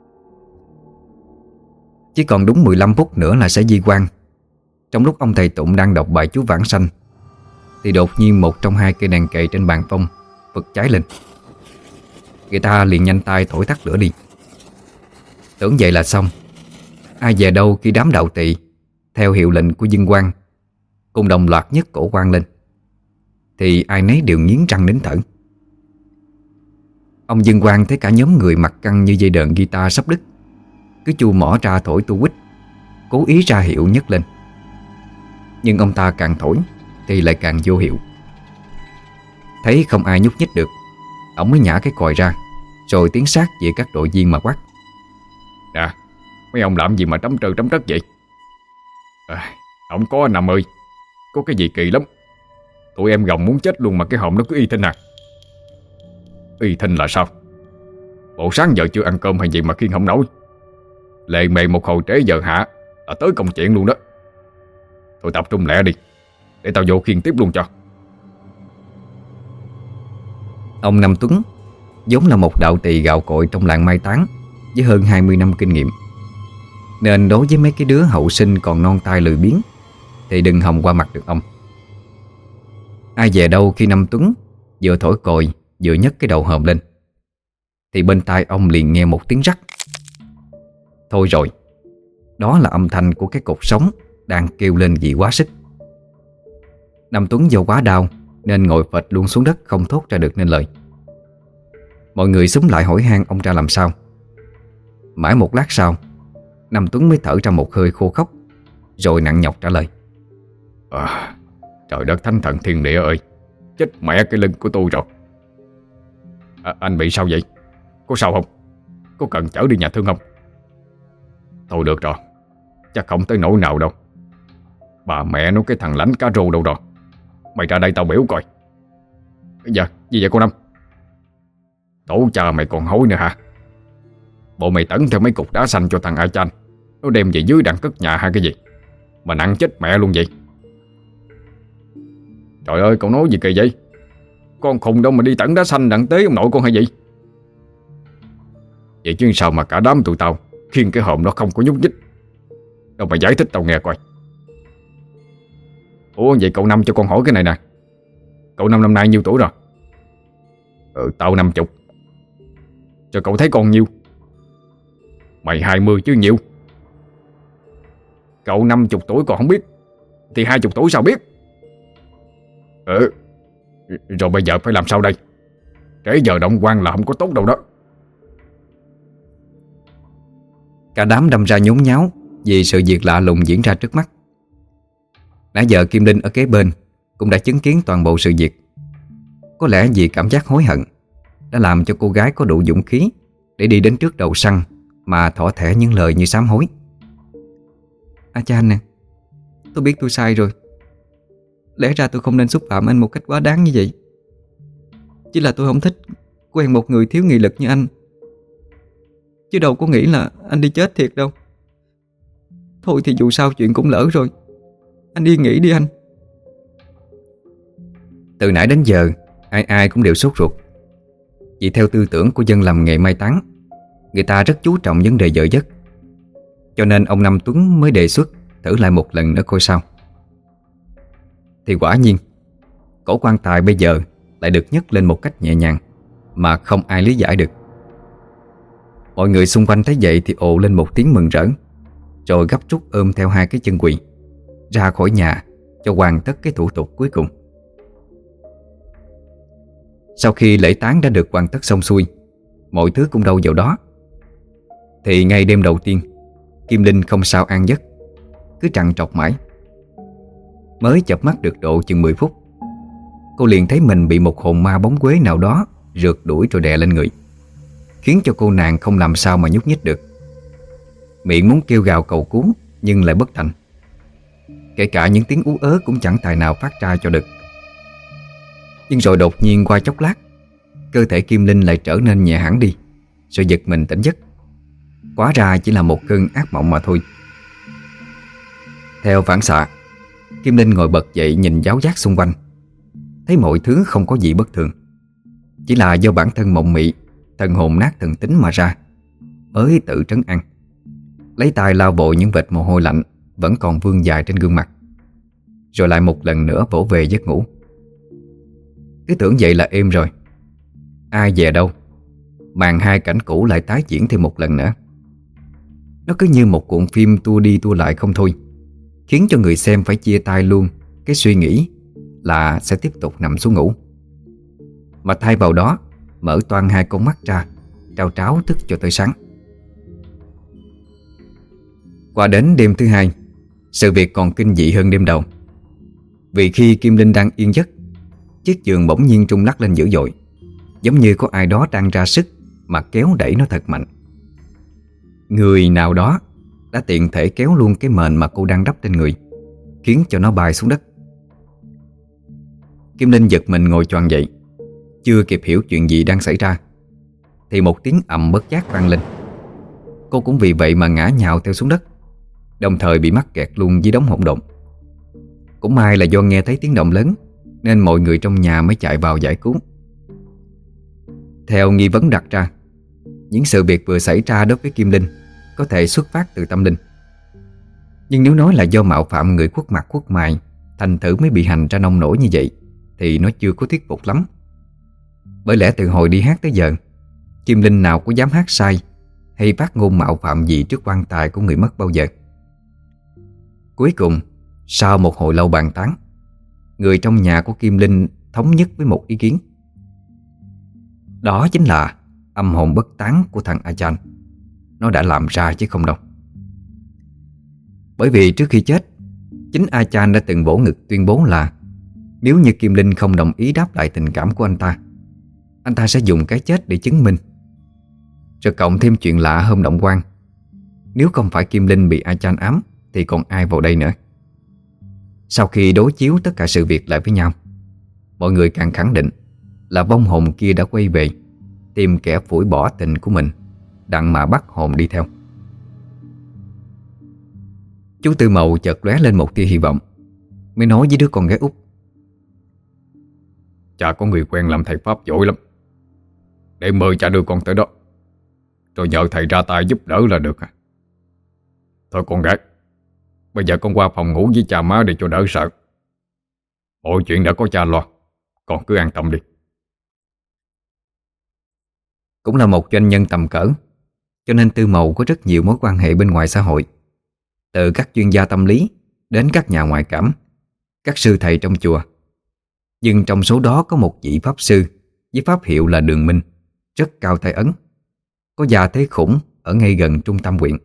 Chỉ còn đúng mười lăm phút nữa là sẽ di quan. Trong lúc ông thầy Tụng đang đọc bài chú Vãng Sanh thì đột nhiên một trong hai cây đèn kệ trên bàn phong bật cháy lên. Người ta liền nhanh tay thổi tắt lửa đi. Tưởng vậy là xong. Ai về đâu khi đám đạo tỵ theo hiệu lệnh của Dương Quang cùng đồng loạt nhấc cổ quan lên, thì ai nấy đều nghiến răng nín thở. Ông Dương Quang thấy cả nhóm người mặt căng như dây đờn guitar sắp đứt, cứ chu mỏ ra thổi tu quýt, cố ý ra hiệu nhấc lên. Nhưng ông ta càng thổi thì lại càng vô hiệu. Thấy không ai nhúc nhích được, ông mới nhả cái còi ra, rồi tiến sát về các đội viên mà quát: Nè, mấy ông làm gì mà trắm trơ trắm trất vậy? À, không có anh Năm ơi, có cái gì kỳ lắm. Tụi em gồng muốn chết luôn mà cái hòm nó cứ y thinh à. Y thinh là sao? Bộ sáng giờ chưa ăn cơm hay gì mà khiêng không nổi. Lệ mề một hồi trễ giờ hạ là tới công chuyện luôn đó. Thôi tập trung lẹ đi, để tao vô khiêng tiếp luôn cho. Ông Năm Tuấn vốn là một đạo tỳ gạo cội trong làng mai táng với hơn hai mươi năm kinh nghiệm, nên đối với mấy cái đứa hậu sinh còn non tai lười biếng thì đừng hòng qua mặt được ông. Ai về đâu khi Năm Tuấn vừa thổi còi vừa nhấc cái đầu hòm lên thì bên tai ông liền nghe một tiếng rắc. Thôi rồi, đó là âm thanh của cái cột sống đang kêu lên vì quá sức. Năm Tuấn do quá đau nên ngồi phịch luôn xuống đất, không thốt ra được nên lời. Mọi người xúm lại hỏi han ông ra làm sao. Mãi một lát sau, Năm Tuấn mới thở ra một hơi khô khốc, rồi nặng nhọc trả lời: À, trời đất thánh thần thiên địa ơi, chết mẹ cái lưng của tôi rồi. À, anh bị sao vậy? Có sao không? Có cần chở đi nhà thương không? Thôi được rồi, chắc không tới nỗi nào đâu. Bà mẹ nó cái thằng lãnh cá rô đâu rồi? Mày ra đây tao biểu coi. Dạ, gì vậy cô Năm? Tổ cha mày còn hối nữa hả? Bộ mày tẩn theo mấy cục đá xanh cho thằng A Chan, nó đem về dưới đặng cất nhà hay cái gì mà nặng chết mẹ luôn vậy? Trời ơi, cậu nói gì kỳ vậy? Con khùng đâu mà đi tẩn đá xanh đặng tế ông nội con hay gì? Vậy chứ sao mà cả đám tụi tao khiêng cái hòm nó không có nhúc nhích? Đâu mà giải thích tao nghe coi. Ủa vậy cậu Năm cho con hỏi cái này nè, cậu Năm năm nay nhiêu tuổi rồi? Ừ, tao năm chục. Rồi cậu thấy con nhiêu? Mày hai mươi chứ nhiều. Cậu năm chục tuổi còn không biết thì hai chục tuổi sao biết? Ừ, rồi bây giờ phải làm sao đây? Trễ giờ động quan là không có tốt đâu đó. Cả đám đâm ra nhốn nháo vì sự việc lạ lùng diễn ra trước mắt. Nãy giờ Kim Linh ở kế bên cũng đã chứng kiến toàn bộ sự việc. Có lẽ vì cảm giác hối hận đã làm cho cô gái có đủ dũng khí để đi đến trước đầu săn mà thỏ thẻ những lời như sám hối. À cha anh nè, tôi biết tôi sai rồi. Lẽ ra tôi không nên xúc phạm anh một cách quá đáng như vậy. Chỉ là tôi không thích quen một người thiếu nghị lực như anh, chứ đâu có nghĩ là anh đi chết thiệt đâu. Thôi thì dù sao chuyện cũng lỡ rồi, anh yên nghỉ đi anh. Từ nãy đến giờ ai ai cũng đều sốt ruột. Vì theo tư tưởng của dân làm nghề mai táng, người ta rất chú trọng vấn đề vợ giấc. Cho nên ông Năm Tuấn mới đề xuất thử lại một lần nữa coi sao. Thì quả nhiên cổ quan tài bây giờ lại được nhấc lên một cách nhẹ nhàng mà không ai lý giải được. Mọi người xung quanh thấy vậy thì ồ lên một tiếng mừng rỡ, rồi gấp rút ôm theo hai cái chân quỳ ra khỏi nhà cho hoàn tất cái thủ tục cuối cùng. Sau khi lễ táng đã được hoàn tất xong xuôi, mọi thứ cũng đâu vào đó, thì ngay đêm đầu tiên Kim Linh không sao an giấc, cứ trằn trọc mãi. Mới chợp mắt được độ chừng mười phút, cô liền thấy mình bị một hồn ma bóng quế nào đó rượt đuổi rồi đè lên người, khiến cho cô nàng không làm sao mà nhúc nhích được. Miệng muốn kêu gào cầu cứu nhưng lại bất thành. Kể cả những tiếng ú ớ cũng chẳng tài nào phát ra cho được. Nhưng rồi đột nhiên qua chốc lát, cơ thể Kim Linh lại trở nên nhẹ hẳn đi, rồi giật mình tỉnh giấc. Hóa ra chỉ là một cơn ác mộng mà thôi. Theo phản xạ, Kim Linh ngồi bật dậy nhìn giáo giác xung quanh, thấy mọi thứ không có gì bất thường. Chỉ là do bản thân mộng mị, thần hồn nát thần tính mà ra, mới tự trấn an. Lấy tay lau vội những vệt mồ hôi lạnh vẫn còn vương dài trên gương mặt, rồi lại một lần nữa vỗ về giấc ngủ. Cứ tưởng vậy là êm rồi. Ai về đâu, màn hai cảnh cũ lại tái diễn thêm một lần nữa. Nó cứ như một cuộn phim tua đi tua lại không thôi, khiến cho người xem phải chia tay luôn cái suy nghĩ là sẽ tiếp tục nằm xuống ngủ, mà thay vào đó mở toang hai con mắt ra, trao tráo thức cho tới sáng. Qua đến đêm thứ hai, sự việc còn kinh dị hơn đêm đầu. Vì khi Kim Linh đang yên giấc, chiếc giường bỗng nhiên rung lắc lên dữ dội, giống như có ai đó đang ra sức mà kéo đẩy nó thật mạnh. Người nào đó đã tiện thể kéo luôn cái mền mà cô đang đắp trên người, khiến cho nó bay xuống đất. Kim Linh giật mình ngồi choàng dậy, chưa kịp hiểu chuyện gì đang xảy ra thì một tiếng ầm bất giác vang lên. Cô cũng vì vậy mà ngã nhào theo xuống đất, đồng thời bị mắc kẹt luôn dưới đống hỗn độn. Cũng may là do nghe thấy tiếng động lớn nên mọi người trong nhà mới chạy vào giải cứu. Theo nghi vấn đặt ra, những sự việc vừa xảy ra đối với Kim Linh có thể xuất phát từ tâm linh. Nhưng nếu nói là do mạo phạm người khuất mặt khuất mày thành thử mới bị hành ra nông nổi như vậy thì nó chưa có thuyết phục lắm. Bởi lẽ từ hồi đi hát tới giờ, Kim Linh nào có dám hát sai hay phát ngôn mạo phạm gì trước quan tài của người mất bao giờ. Cuối cùng, sau một hồi lâu bàn tán, người trong nhà của Kim Linh thống nhất với một ý kiến. Đó chính là âm hồn bất tán của thằng A Chan. Nó đã làm ra chứ không đâu. Bởi vì trước khi chết, chính A Chan đã từng vỗ ngực tuyên bố là nếu như Kim Linh không đồng ý đáp lại tình cảm của anh ta, anh ta sẽ dùng cái chết để chứng minh. Rồi cộng thêm chuyện lạ hôm động quan, nếu không phải Kim Linh bị A Chan ám thì còn ai vào đây nữa. Sau khi đối chiếu tất cả sự việc lại với nhau, mọi người càng khẳng định là vong hồn kia đã quay về tìm kẻ phủi bỏ tình của mình, đặng mà bắt hồn đi theo. Chú Tư Mậu chợt lóe lên một tia hy vọng, mới nói với đứa con gái út: Cha có người quen làm thầy pháp giỏi lắm, để mời cha đưa con tới đó, rồi nhờ thầy ra tay giúp đỡ là được. Thôi con gái, bây giờ con qua phòng ngủ với cha má để cho đỡ sợ. Mọi chuyện đã có cha lo, con cứ an tâm đi. Cũng là một doanh nhân tầm cỡ, cho nên Tư Mậu có rất nhiều mối quan hệ bên ngoài xã hội, từ các chuyên gia tâm lý đến các nhà ngoại cảm, các sư thầy trong chùa. Nhưng trong số đó có một vị pháp sư với pháp hiệu là Đường Minh, rất cao tay ấn, có gia thế khủng ở ngay gần trung tâm huyện.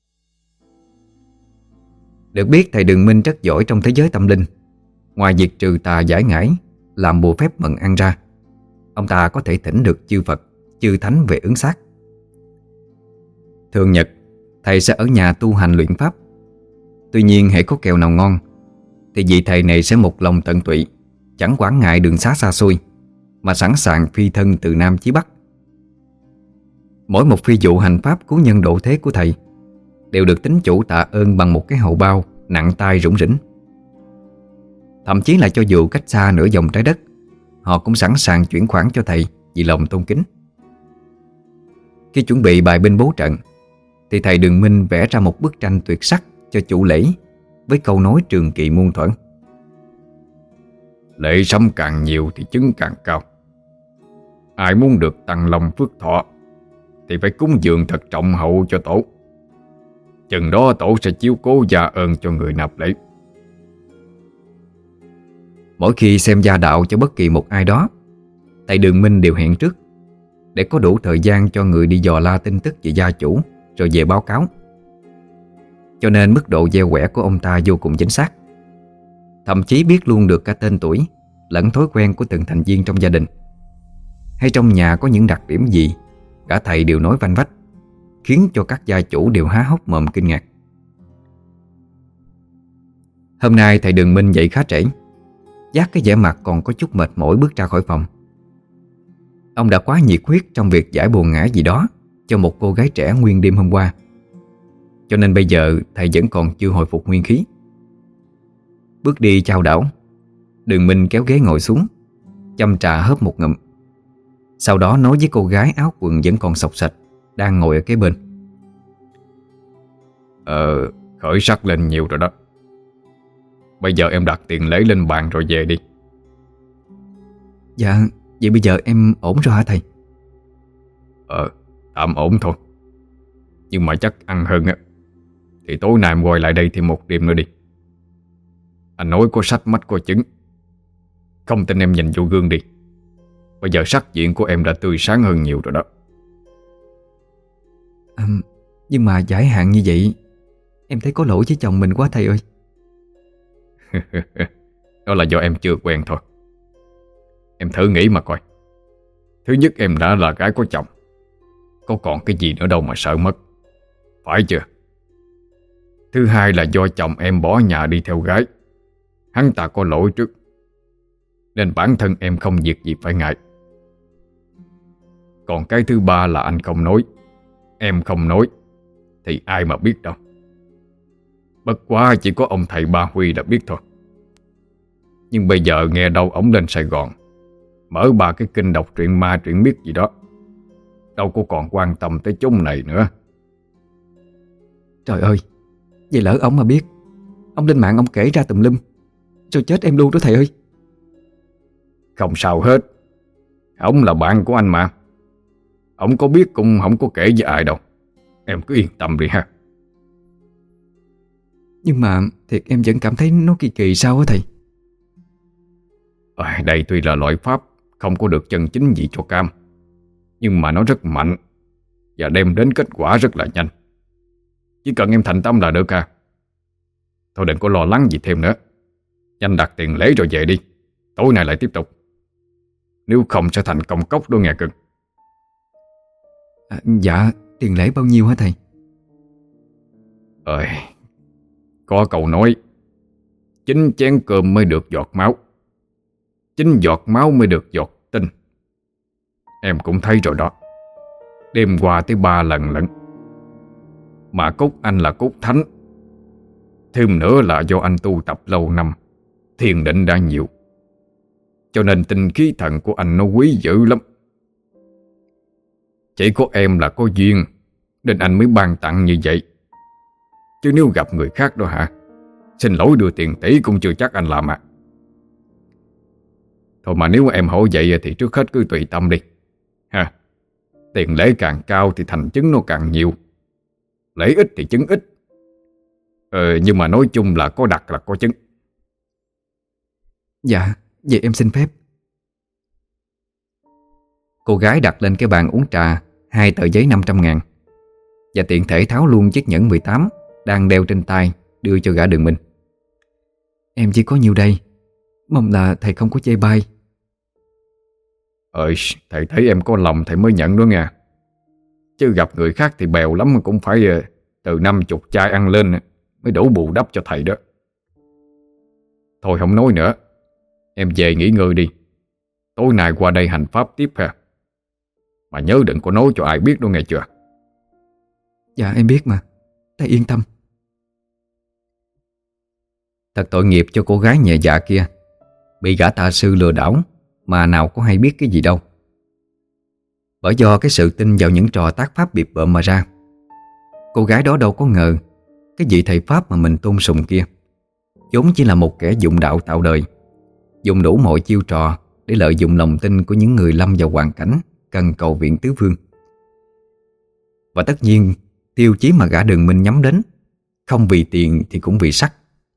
Được biết thầy Đường Minh rất giỏi trong thế giới tâm linh. Ngoài việc trừ tà giải ngải, làm bùa phép mận ăn ra, ông ta có thể thỉnh được chư Phật, chư Thánh về ứng xác. Thường nhật thầy sẽ ở nhà tu hành luyện pháp. Tuy nhiên hễ có kẹo nào ngon thì vị thầy này sẽ một lòng tận tụy, chẳng quản ngại đường xá xa xôi, mà sẵn sàng phi thân từ Nam chí Bắc. Mỗi một phi vụ hành pháp cứu nhân độ thế của thầy đều được tín chủ tạ ơn bằng một cái hầu bao nặng tay rủng rỉnh. Thậm chí là cho dù cách xa nửa vòng trái đất, họ cũng sẵn sàng chuyển khoản cho thầy vì lòng tôn kính. Khi chuẩn bị bài binh bố trận thì thầy Đường Minh vẽ ra một bức tranh tuyệt sắc cho chủ lễ với câu nói trường kỳ muôn thuẫn: lễ sắm càng nhiều thì chứng càng cao. Ai muốn được tăng long phước thọ thì phải cúng dường thật trọng hậu cho tổ. Chừng đó tổ sẽ chiếu cố gia ơn cho người nạp lễ. Mỗi khi xem gia đạo cho bất kỳ một ai đó, thầy Đường Minh đều hẹn trước để có đủ thời gian cho người đi dò la tin tức về gia chủ rồi về báo cáo. Cho nên mức độ gieo quẻ của ông ta vô cùng chính xác. Thậm chí biết luôn được cả tên tuổi lẫn thói quen của từng thành viên trong gia đình, hay trong nhà có những đặc điểm gì, cả thầy đều nói vanh vách, khiến cho các gia chủ đều há hốc mồm kinh ngạc. Hôm nay thầy Đường Minh dậy khá trễ, vác cái vẻ mặt còn có chút mệt mỏi bước ra khỏi phòng. Ông đã quá nhiệt huyết trong việc giải buồn ngã gì đó cho một cô gái trẻ nguyên đêm hôm qua, cho nên bây giờ thầy vẫn còn chưa hồi phục nguyên khí. Bước đi chao đảo, Đường Minh kéo ghế ngồi xuống, châm trà hớp một ngụm. Sau đó nói với cô gái áo quần vẫn còn xộc xạch đang ngồi ở kế bên: Ờ, khởi sắc lên nhiều rồi đó. Bây giờ em đặt tiền lễ lên bàn rồi về đi. Dạ, vậy bây giờ em ổn rồi hả thầy? Ờ, tạm ổn thôi. Nhưng mà chắc ăn hơn á thì tối nay em gọi lại đây thêm một đêm nữa đi. Anh nói có sách mách có chứng. Không tin em nhìn vô gương đi. Bây giờ sắc diện của em đã tươi sáng hơn nhiều rồi đó. à, Nhưng mà giải hạn như vậy em thấy có lỗi với chồng mình quá thầy ơi. Đó là do em chưa quen thôi. Em thử nghĩ mà coi. Thứ nhất, em đã là gái có chồng, có còn cái gì nữa đâu mà sợ mất, phải chưa? Thứ hai là do chồng em bỏ nhà đi theo gái. Hắn ta có lỗi trước, nên bản thân em không việc gì phải ngại. Còn cái thứ ba là anh không nói, em không nói, thì ai mà biết đâu. Bất quá chỉ có ông thầy Ba Huy đã biết thôi. Nhưng bây giờ nghe đâu ổng lên Sài Gòn mở ba cái kinh đọc truyện ma truyện miết gì đó, đâu có còn quan tâm tới chúng này nữa. Trời ơi, vậy lỡ ổng mà biết, ông lên mạng ông kể ra tùm lum, rồi chết em luôn đó thầy ơi. Không sao hết. Ổng là bạn của anh mà. Ổng có biết cũng không có kể với ai đâu. Em cứ yên tâm đi ha. Nhưng mà thiệt em vẫn cảm thấy nó kỳ kỳ sao á thầy. À, đây tuy là loại pháp không có được chân chính gì cho cam, nhưng mà nó rất mạnh và đem đến kết quả rất là nhanh. Chỉ cần em thành tâm là được à. Thôi đừng có lo lắng gì thêm nữa. Nhanh đặt tiền lễ rồi về đi. Tối nay lại tiếp tục. Nếu không sẽ thành công cốc đó nghe cưng. à, Dạ, tiền lễ bao nhiêu hả thầy? Ơi, có câu nói chín chén cơm mới được giọt máu, chín giọt máu mới được giọt tinh. Em cũng thấy rồi đó. Đêm qua tới ba lần lận. Mà cốt anh là cốt thánh. Thêm nữa là do anh tu tập lâu năm, thiền định đã nhiều, cho nên tinh khí thần của anh nó quý dữ lắm. Chỉ có em là có duyên nên anh mới ban tặng như vậy. Chứ nếu gặp người khác đó hả, xin lỗi đưa tiền tỷ cũng chưa chắc anh làm à. Thôi mà nếu em hỏi vậy thì trước hết cứ tùy tâm đi ha. Tiền lễ càng cao thì thành chứng nó càng nhiều. Lễ ít thì chứng ít. Ờ, nhưng mà nói chung là có đặt là có chứng. Dạ, vậy em xin phép. Cô gái đặt lên cái bàn uống trà hai tờ giấy năm trăm ngàn và tiện thể tháo luôn chiếc nhẫn mười tám đang đeo trên tay đưa cho gã Đường Minh. Em chỉ có nhiêu đây, mong là thầy không có chê bai. Ơi, thầy thấy em có lòng thầy mới nhận đó nha. Chứ gặp người khác thì bèo lắm cũng phải từ năm chục chai ăn lên mới đủ bù đắp cho thầy đó. Thôi không nói nữa, em về nghỉ ngơi đi. Tối nay qua đây hành pháp tiếp ha. Mà nhớ đừng có nói cho ai biết đâu nghe chưa. Dạ em biết mà, thầy yên tâm. Thật tội nghiệp cho cô gái nhẹ dạ kia, bị gã tà sư lừa đảo mà nào có hay biết cái gì đâu. Bởi do cái sự tin vào những trò tác pháp bịp bợm mà ra. Cô gái đó đâu có ngờ cái vị thầy pháp mà mình tôn sùng kia vốn chỉ là một kẻ dụng đạo tạo đời, dùng đủ mọi chiêu trò để lợi dụng lòng tin của những người lâm vào hoàn cảnh cần cầu viện tứ phương. Và tất nhiên tiêu chí mà gã Đường Minh nhắm đến không vì tiền thì cũng vì sắc.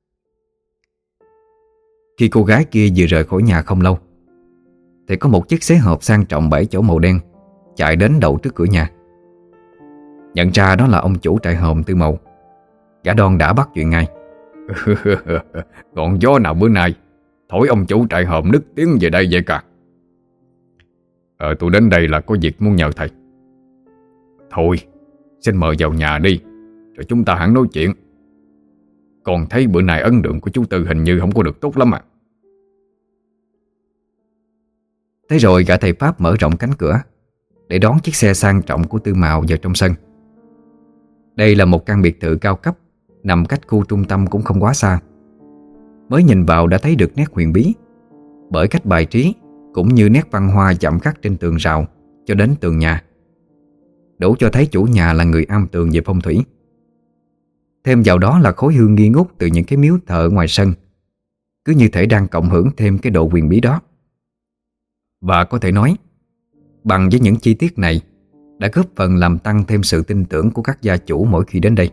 Khi cô gái kia vừa rời khỏi nhà không lâu thì có một chiếc xế hộp sang trọng bảy chỗ màu đen chạy đến đậu trước cửa nhà. Nhận ra đó là ông chủ trại hòm Tư Mậu, gã đon đã bắt chuyện ngay. Còn gió nào bữa nay thổi ông chủ trại hòm nức tiếng về đây vậy cả? Ờ tôi đến đây là có việc muốn nhờ thầy. Thôi xin mời vào nhà đi, rồi chúng ta hẳn nói chuyện. Còn thấy bữa nay ấn tượng của chú Tư hình như không có được tốt lắm à. Thế rồi gã thầy pháp mở rộng cánh cửa để đón chiếc xe sang trọng của Tư Mạo vào trong sân. Đây là một căn biệt thự cao cấp nằm cách khu trung tâm cũng không quá xa. Mới nhìn vào đã thấy được nét huyền bí bởi cách bài trí cũng như nét văn hoa chạm khắc trên tường rào cho đến tường nhà, đủ cho thấy chủ nhà là người am tường về phong thủy. Thêm vào đó là khối hương nghi ngút từ những cái miếu thờ ngoài sân, cứ như thể đang cộng hưởng thêm cái độ huyền bí đó. Và có thể nói, bằng với những chi tiết này đã góp phần làm tăng thêm sự tin tưởng của các gia chủ mỗi khi đến đây.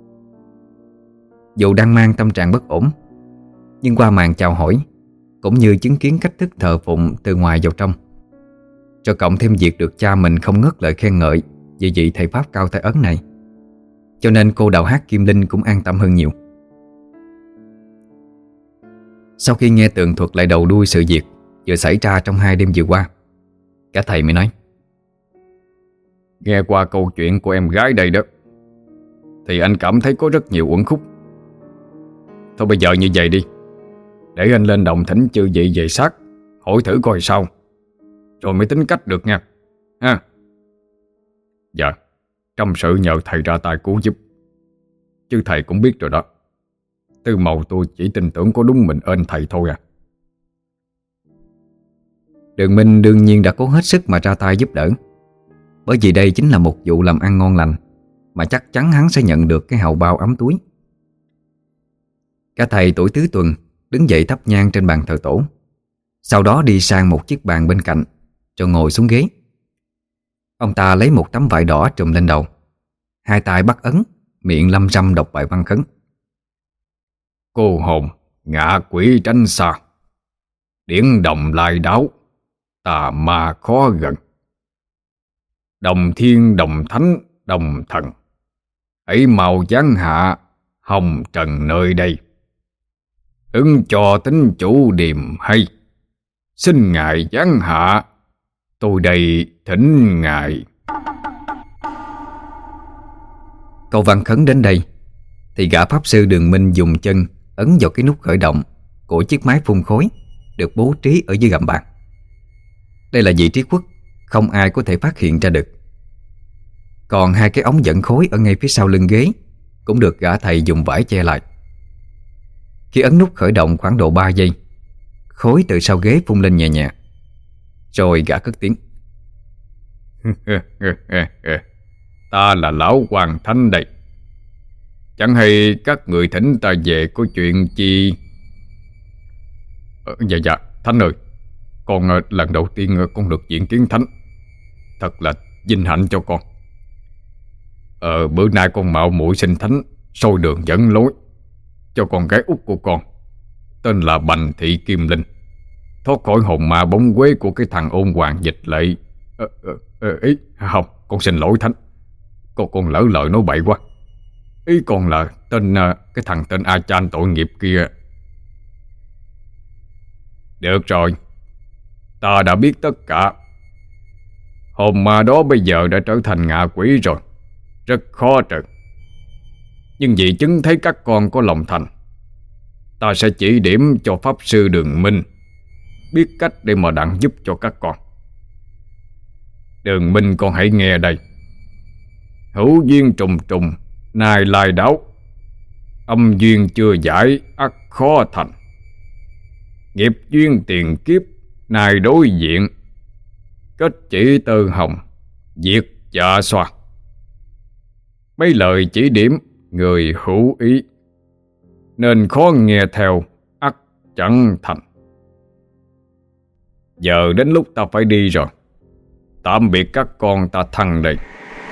Dù đang mang tâm trạng bất ổn, nhưng qua màn chào hỏi cũng như chứng kiến cách thức thờ phụng từ ngoài vào trong, cho cộng thêm việc được cha mình không ngớt lời khen ngợi về vị thầy pháp cao tay ấn này, cho nên cô đạo hát Kim Linh cũng an tâm hơn nhiều. Sau khi nghe tường thuật lại đầu đuôi sự việc vừa xảy ra trong hai đêm vừa qua, cả thầy mới nói: Nghe qua câu chuyện của em gái đây đó, thì anh cảm thấy có rất nhiều uẩn khúc. Thôi bây giờ như vậy đi, để anh lên đồng thỉnh chư vị về sát, hỏi thử coi sao, rồi mới tính cách được nha ha. Dạ, trong sự nhờ thầy ra tay cứu giúp, chứ thầy cũng biết rồi đó, Tư Mậu tôi chỉ tin tưởng có đúng mình ơn thầy thôi à. Đường Minh đương nhiên đã cố hết sức mà ra tay giúp đỡ, bởi vì đây chính là một vụ làm ăn ngon lành mà chắc chắn hắn sẽ nhận được cái hào bao ấm túi. Cả thầy tuổi tứ tuần đứng dậy thắp nhang trên bàn thờ tổ, sau đó đi sang một chiếc bàn bên cạnh rồi ngồi xuống ghế. Ông ta lấy một tấm vải đỏ trùm lên đầu, hai tay bắt ấn, miệng lăm răm đọc bài văn khấn. Cô hồn ngạ quỷ tránh xa, điển đồng lai đáo, tà ma khó gần. Đồng thiên đồng thánh đồng thần, hãy mau giáng hạ hồng trần nơi đây. Ứng cho tính chủ điềm hay, xin ngài giáng hạ, tôi đây thỉnh ngài. Câu văn khấn đến đây thì gã pháp sư Đường Minh dùng chân ấn vào cái nút khởi động của chiếc máy phun khói được bố trí ở dưới gầm bàn. Đây là vị trí khuất không ai có thể phát hiện ra được. Còn hai cái ống dẫn khói ở ngay phía sau lưng ghế cũng được gã thầy dùng vải che lại. Khi ấn nút khởi động khoảng độ ba giây, khói từ sau ghế phun lên nhẹ nhẹ, rồi gã cất tiếng: Ta là lão Hoàng Thánh đây. Chẳng hay các người thỉnh ta về có chuyện chi? ờ, Dạ dạ Thánh ơi, con uh, lần đầu tiên uh, con được diện kiến Thánh, thật là vinh hạnh cho con. Ờ bữa nay con mạo muội xin Thánh soi đường dẫn lối cho con gái út của con, tên là Bành Thị Kim Linh, thoát khỏi hồn ma bóng quế của cái thằng ôn hoàng dịch lệ. Ờ, ờ, ờ, ý không, con xin lỗi Thánh, con con lỡ lời nói bậy quá. Ý con là tên uh, cái thằng tên A Chan tội nghiệp kia. Được rồi, ta đã biết tất cả. Hồn ma đó bây giờ đã trở thành ngạ quỷ rồi, rất khó trừ. Nhưng vì chứng thấy các con có lòng thành, ta sẽ chỉ điểm cho Pháp Sư Đường Minh biết cách để mà đặng giúp cho các con. Đường Minh, con hãy nghe đây. Hữu duyên trùng trùng, nay lai đáo. Âm duyên chưa giải, ắt khó thành. Nghiệp duyên tiền kiếp, nay đối diện. Kết chỉ tơ hồng, diệt dạ xoa. Mấy lời chỉ điểm người hữu ý, nên khó nghe theo, ắt chẳng thành. Giờ đến lúc ta phải đi rồi. Tạm biệt các con, ta thăng đây.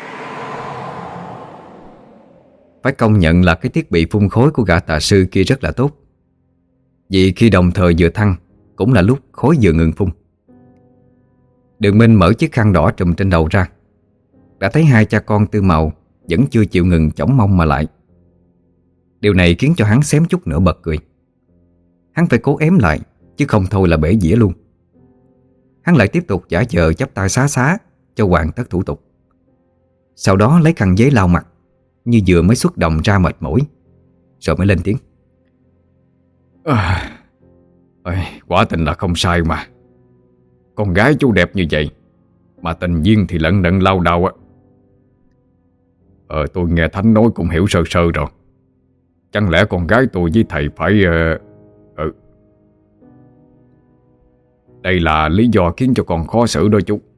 Phải công nhận là cái thiết bị phun khói của gã tà sư kia rất là tốt. Vì khi đồng thời vừa thăng cũng là lúc khói vừa ngừng phun. Đường Minh mở chiếc khăn đỏ trùm trên đầu ra, đã thấy hai cha con Tư Mậu vẫn chưa chịu ngừng chổng mông mà lại. Điều này khiến cho hắn xém chút nữa bật cười. Hắn phải cố ém lại, chứ không thôi là bể dĩa luôn. Hắn lại tiếp tục giả vờ chắp tay xá xá cho hoàn tất thủ tục. Sau đó lấy khăn giấy lau mặt, như vừa mới xuất động ra mệt mỏi, rồi mới lên tiếng. À, ơi, quả tình là không sai mà. Con gái chú đẹp như vậy mà tình duyên thì lận đận lao đao á. Ờ tôi nghe Thánh nói cũng hiểu sơ sơ rồi. Chẳng lẽ con gái tôi với thầy phải uh, ừ. Đây là lý do khiến cho con khó xử đó chú.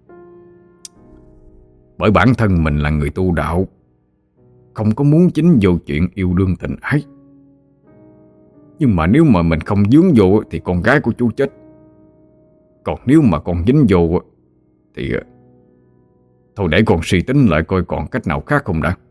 Bởi bản thân mình là người tu đạo, không có muốn dính vô chuyện yêu đương tình ái. Nhưng mà nếu mà mình không dướng vô thì con gái của chú chết. Còn nếu mà con dính vô thì thôi để con suy tính lại coi còn cách nào khác không đã.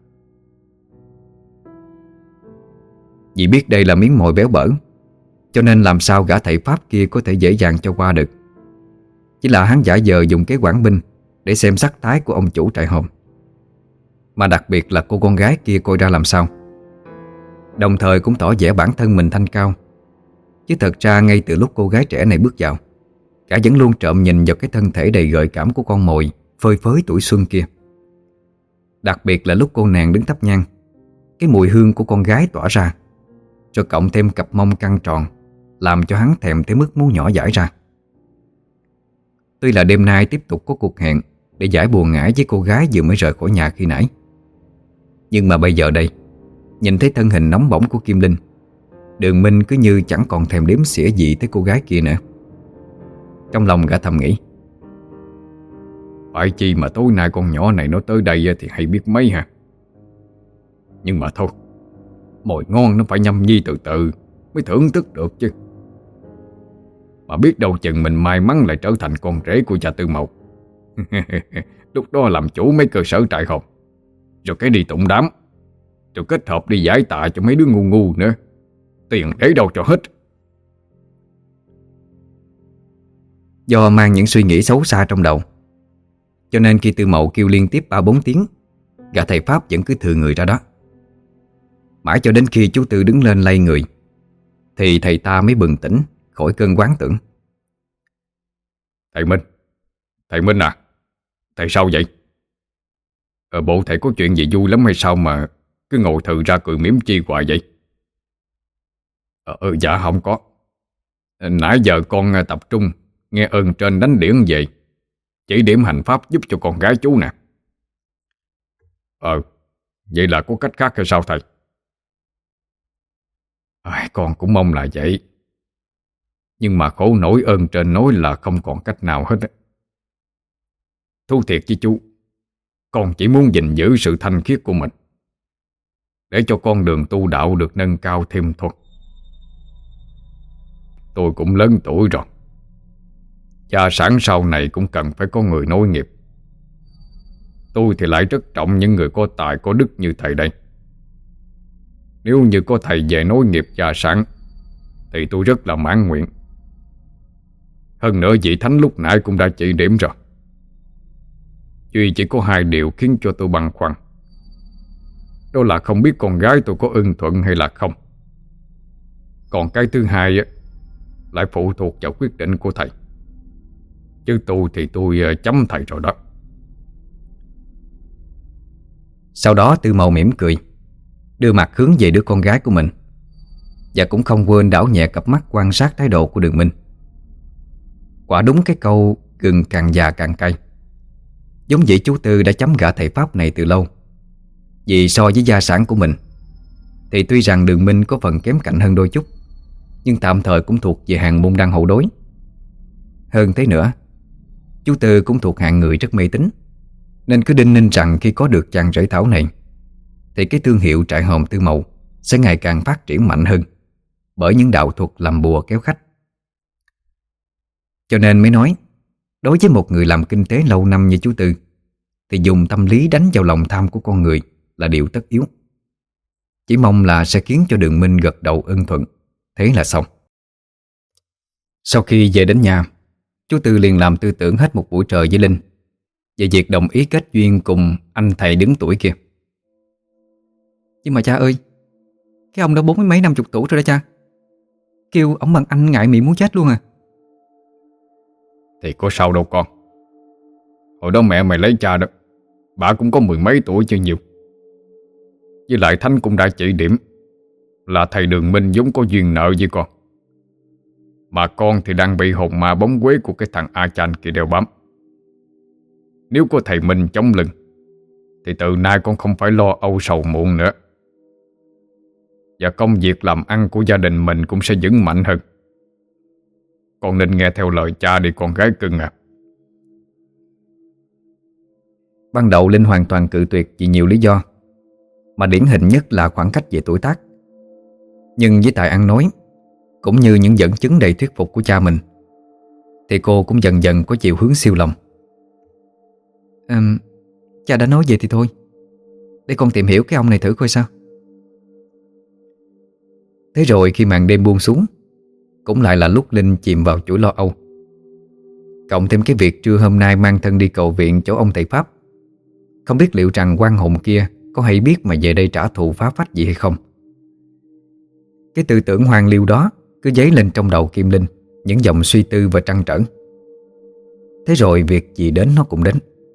Vì biết đây là miếng mồi béo bở, cho nên làm sao gã thầy Pháp kia có thể dễ dàng cho qua được. Chỉ là hắn giả vờ dùng cái quản binh để xem sắc thái của ông chủ trại hòm, mà đặc biệt là cô con gái kia coi ra làm sao. Đồng thời cũng tỏ vẻ bản thân mình thanh cao. Chứ thật ra ngay từ lúc cô gái trẻ này bước vào, gã vẫn luôn trộm nhìn vào cái thân thể đầy gợi cảm của con mồi phơi phới tuổi xuân kia. Đặc biệt là lúc cô nàng đứng thắp nhang, cái mùi hương của con gái tỏa ra, rồi cộng thêm cặp mông căng tròn, làm cho hắn thèm tới mức muốn nhỏ dãi ra. Tuy là đêm nay tiếp tục có cuộc hẹn để giải buồn ngãi với cô gái vừa mới rời khỏi nhà khi nãy, nhưng mà bây giờ đây, nhìn thấy thân hình nóng bỏng của Kim Linh, Đường Minh cứ như chẳng còn thèm đếm xỉa gì tới cô gái kia nữa. Trong lòng gã thầm nghĩ, phải chi mà tối nay con nhỏ này nó tới đây thì hay biết mấy hả. Nhưng mà thôi, mồi ngon nó phải nhâm nhi từ từ mới thưởng thức được chứ. Mà biết đâu chừng mình may mắn lại trở thành con rể của cha Tư Mậu. Lúc đó làm chủ mấy cơ sở trại hòm, rồi cái đi tụng đám, rồi kết hợp đi giải tạ cho mấy đứa ngu ngu nữa. Tiền để đâu cho hết. Do mang những suy nghĩ xấu xa trong đầu, cho nên khi Tư Mậu kêu liên tiếp ba bốn tiếng, gã thầy Pháp vẫn cứ thừa người ra đó. Mãi cho đến khi chú Tư đứng lên lay người, thì thầy ta mới bừng tỉnh khỏi cơn quán tưởng. Thầy Minh, thầy Minh à, thầy sao vậy? Ở bộ thầy có chuyện gì vui lắm hay sao mà cứ ngồi thừ ra cười mỉm chi hoài vậy? Ờ, ừ, dạ không có. Nãy giờ con tập trung nghe ơn trên đánh điển về, chỉ điểm hành pháp giúp cho con gái chú nè. Ờ, vậy là có cách khác hay sao thầy? À, con cũng mong là vậy. Nhưng mà khổ nổi ơn trên nói là không còn cách nào hết. Thú thiệt với chú, con chỉ muốn gìn giữ sự thanh khiết của mình, để cho con đường tu đạo được nâng cao thêm thôi. Tôi cũng lớn tuổi rồi, gia sản sau này cũng cần phải có người nối nghiệp. Tôi thì lại rất trọng những người có tài có đức như thầy đây. Nếu như có thầy về nối nghiệp gia sản thì tôi rất là mãn nguyện. Hơn nữa vị thánh lúc nãy cũng đã chỉ điểm rồi. Duy chỉ có hai điều khiến cho tôi băn khoăn. Đó là không biết con gái tôi có ưng thuận hay là không. Còn cái thứ hai lại phụ thuộc vào quyết định của thầy. Chứ tôi thì tôi chấm thầy rồi đó. Sau đó Tư Mậu mỉm cười, đưa mặt hướng về đứa con gái của mình, và cũng không quên đảo nhẹ cặp mắt quan sát thái độ của Đường Minh. Quả đúng cái câu gừng càng già càng cay. Giống vậy chú Tư đã chấm gả thầy Pháp này từ lâu. Vì so với gia sản của mình thì tuy rằng Đường Minh có phần kém cạnh hơn đôi chút, nhưng tạm thời cũng thuộc về hàng môn đăng hậu đối. Hơn thế nữa, chú Tư cũng thuộc hạng người rất mê tín, nên cứ đinh ninh rằng khi có được chàng rể thảo này thì cái thương hiệu trại hòm Tư Mậu sẽ ngày càng phát triển mạnh hơn, bởi những đạo thuật làm bùa kéo khách. Cho nên mới nói, đối với một người làm kinh tế lâu năm như chú Tư thì dùng tâm lý đánh vào lòng tham của con người là điều tất yếu. Chỉ mong là sẽ khiến cho Đường Minh gật đầu ưng thuận, thế là xong. Sau khi về đến nhà, chú Tư liền làm tư tưởng hết một buổi trời với Linh về việc đồng ý kết duyên cùng anh thầy đứng tuổi kia. Nhưng mà cha ơi, cái ông đó bốn mươi mấy năm chục tuổi rồi đó cha. Kêu ông bằng anh ngại miệng muốn chết luôn à. Thì có sao đâu con. Hồi đó mẹ mày lấy cha đó, bà cũng có mười mấy tuổi chưa nhiều. Với lại Thanh cũng đã chỉ điểm là thầy Đường Minh vốn có duyên nợ với con, mà con thì đang bị hồn ma bóng quế của cái thằng A Chan kia đeo bám. Nếu có thầy Minh chống lưng thì từ nay con không phải lo âu sầu muộn nữa, và công việc làm ăn của gia đình mình cũng sẽ vững mạnh hơn. Con nên nghe theo lời cha đi con gái cưng à. Ban đầu Linh hoàn toàn cự tuyệt vì nhiều lý do, mà điển hình nhất là khoảng cách về tuổi tác. Nhưng với tài ăn nói cũng như những dẫn chứng đầy thuyết phục của cha mình thì cô cũng dần dần có chiều hướng siêu lòng. à, Cha đã nói vậy thì thôi, để con tìm hiểu cái ông này thử coi sao. Thế rồi khi màn đêm buông xuống, cũng lại là lúc Linh chìm vào chuỗi lo âu. Cộng thêm cái việc trưa hôm nay mang thân đi cầu viện chỗ ông thầy Pháp, không biết liệu rằng quan hồn kia có hay biết mà về đây trả thù phá phách gì hay không. Cái tư tưởng hoang liêu đó cứ dấy lên trong đầu Kim Linh những dòng suy tư và trăn trở. Thế rồi việc gì đến nó cũng đến.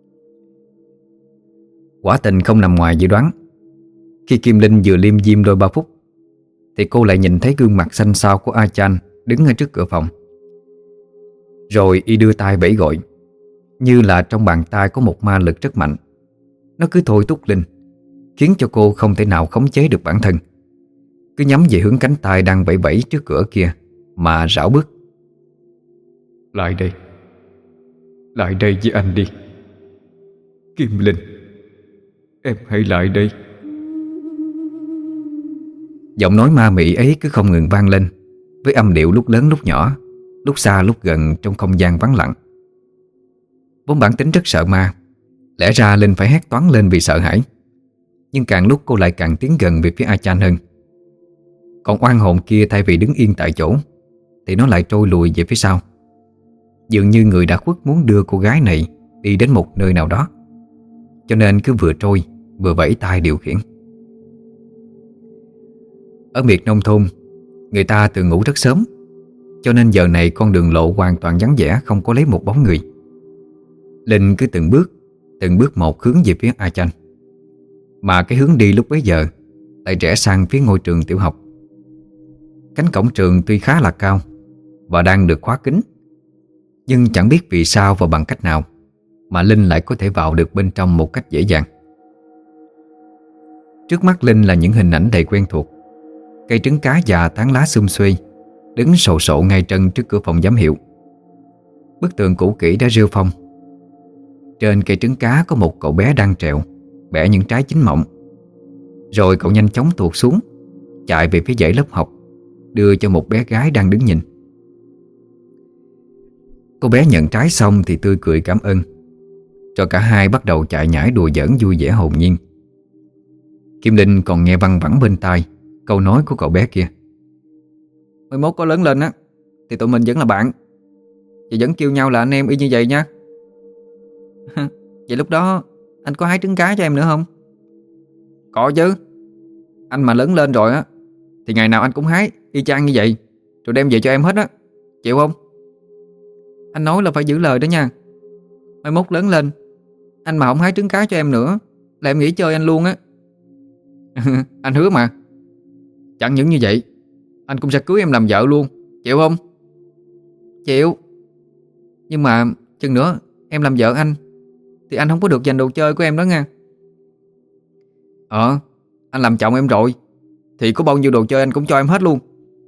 Quả tình không nằm ngoài dự đoán. Khi Kim Linh vừa liêm diêm đôi ba phút thì cô lại nhìn thấy gương mặt xanh xao của A Chan đứng ở trước cửa phòng. Rồi y đưa tay bẫy gọi, như là trong bàn tay có một ma lực rất mạnh. Nó cứ thôi thúc Linh, khiến cho cô không thể nào khống chế được bản thân, cứ nhắm về hướng cánh tay đang vẫy vẫy trước cửa kia mà rảo bước. Lại đây, lại đây với anh đi. Kim Linh, em hãy lại đây. Giọng nói ma mị ấy cứ không ngừng vang lên, với âm điệu lúc lớn lúc nhỏ, lúc xa lúc gần trong không gian vắng lặng. Vốn bản tính rất sợ ma, lẽ ra Linh phải hét toáng lên vì sợ hãi. Nhưng càng lúc cô lại càng tiến gần về phía A Chan hơn. Còn oan hồn kia thay vì đứng yên tại chỗ thì nó lại trôi lùi về phía sau, dường như người đã khuất muốn đưa cô gái này đi đến một nơi nào đó, cho nên cứ vừa trôi vừa vẫy tay điều khiển. Ở miệt nông thôn, người ta thường ngủ rất sớm, cho nên giờ này con đường lộ hoàn toàn vắng vẻ, không có lấy một bóng người. Linh cứ từng bước Từng bước một hướng về phía A Chan, mà cái hướng đi lúc bấy giờ lại rẽ sang phía ngôi trường tiểu học. Cánh cổng trường tuy khá là cao và đang được khóa kín, nhưng chẳng biết vì sao và bằng cách nào mà Linh lại có thể vào được bên trong một cách dễ dàng. Trước mắt Linh là những hình ảnh đầy quen thuộc. Cây trứng cá già tán lá sum xuê đứng sồ sộ ngay trân trước cửa phòng giám hiệu. Bức tường cũ kỹ đã rêu phong. Trên cây trứng cá có một cậu bé đang trèo, bẻ những trái chín mọng. Rồi cậu nhanh chóng tuột xuống, chạy về phía dãy lớp học, đưa cho một bé gái đang đứng nhìn. Cô bé nhận trái xong thì tươi cười cảm ơn, rồi cả hai bắt đầu chạy nhảy đùa giỡn vui vẻ hồn nhiên. Kim Linh còn nghe văng vẳng bên tai câu nói của cậu bé kia: Mai mốt có lớn lên á thì tụi mình vẫn là bạn, và vẫn kêu nhau là anh em y như vậy nha. Vậy lúc đó anh có hái trứng cá cho em nữa không? Có chứ. Anh mà lớn lên rồi á thì ngày nào anh cũng hái y chang như vậy, rồi đem về cho em hết á. Chịu không? Anh nói là phải giữ lời đó nha. Mai mốt lớn lên, anh mà không hái trứng cá cho em nữa là em nghỉ chơi anh luôn á. Anh hứa mà. Chẳng những như vậy, anh cũng sẽ cưới em làm vợ luôn. Chịu không? Chịu. Nhưng mà chừng nữa em làm vợ anh thì anh không có được giành đồ chơi của em đó nha. Ờ, anh làm chồng em rồi thì có bao nhiêu đồ chơi anh cũng cho em hết luôn.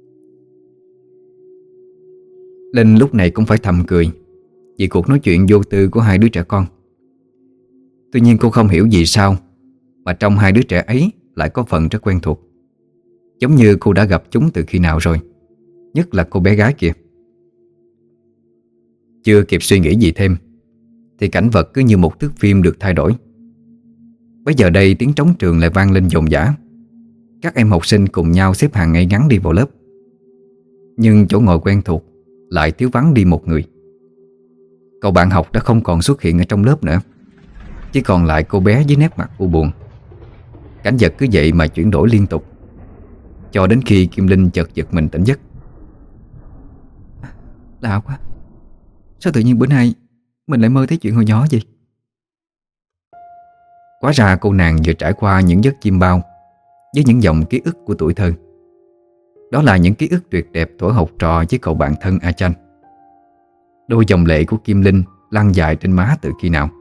Linh lúc này cũng phải thầm cười vì cuộc nói chuyện vô tư của hai đứa trẻ con. Tuy nhiên cô không hiểu vì sao mà trong hai đứa trẻ ấy lại có phần rất quen thuộc, giống như cô đã gặp chúng từ khi nào rồi, nhất là cô bé gái kia. Chưa kịp suy nghĩ gì thêm thì cảnh vật cứ như một thước phim được thay đổi. Bây giờ đây tiếng trống trường lại vang lên dồn dã. Các em học sinh cùng nhau xếp hàng ngay ngắn đi vào lớp. Nhưng chỗ ngồi quen thuộc lại thiếu vắng đi một người. Cậu bạn học đã không còn xuất hiện ở trong lớp nữa, chỉ còn lại cô bé với nét mặt u buồn. Cảnh vật cứ vậy mà chuyển đổi liên tục, cho đến khi Kim Linh chợt giật mình tỉnh giấc. Lạ quá, sao tự nhiên bữa nay mình lại mơ thấy chuyện hồi nhỏ vậy? Hóa ra cô nàng vừa trải qua những giấc chiêm bao với những dòng ký ức của tuổi thơ. Đó là những ký ức tuyệt đẹp thuở học trò với cậu bạn thân A Chanh. Đôi dòng lệ của Kim Linh lăn dài trên má từ khi nào.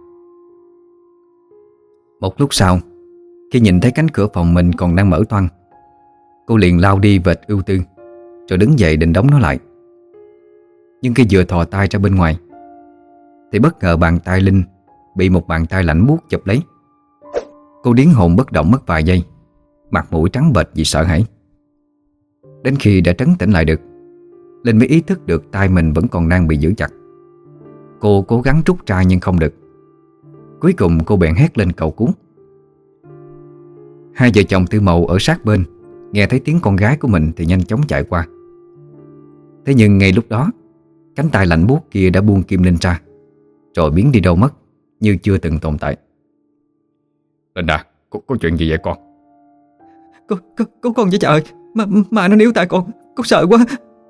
Một lúc sau, khi nhìn thấy cánh cửa phòng mình còn đang mở toang, cô liền lao đi vệt ưu tư, rồi đứng dậy định đóng nó lại. Nhưng khi vừa thò tay ra bên ngoài thì bất ngờ bàn tay Linh bị một bàn tay lạnh buốt chụp lấy. Cô điếng hồn bất động mất vài giây, mặt mũi trắng bệch vì sợ hãi. Đến khi đã trấn tĩnh lại được, Linh mới ý thức được tay mình vẫn còn đang bị giữ chặt. Cô cố gắng rút ra nhưng không được. Cuối cùng cô bèn hét lên cầu cứu. Hai vợ chồng Tư Mậu ở sát bên nghe thấy tiếng con gái của mình thì nhanh chóng chạy qua. Thế nhưng ngay lúc đó, cánh tay lạnh buốt kia đã buông Kim Linh ra, rồi biến đi đâu mất, như chưa từng tồn tại. Linh à, có, có chuyện gì vậy con? Có, có, có con với trời Mà, mà nó níu tại con, con sợ quá.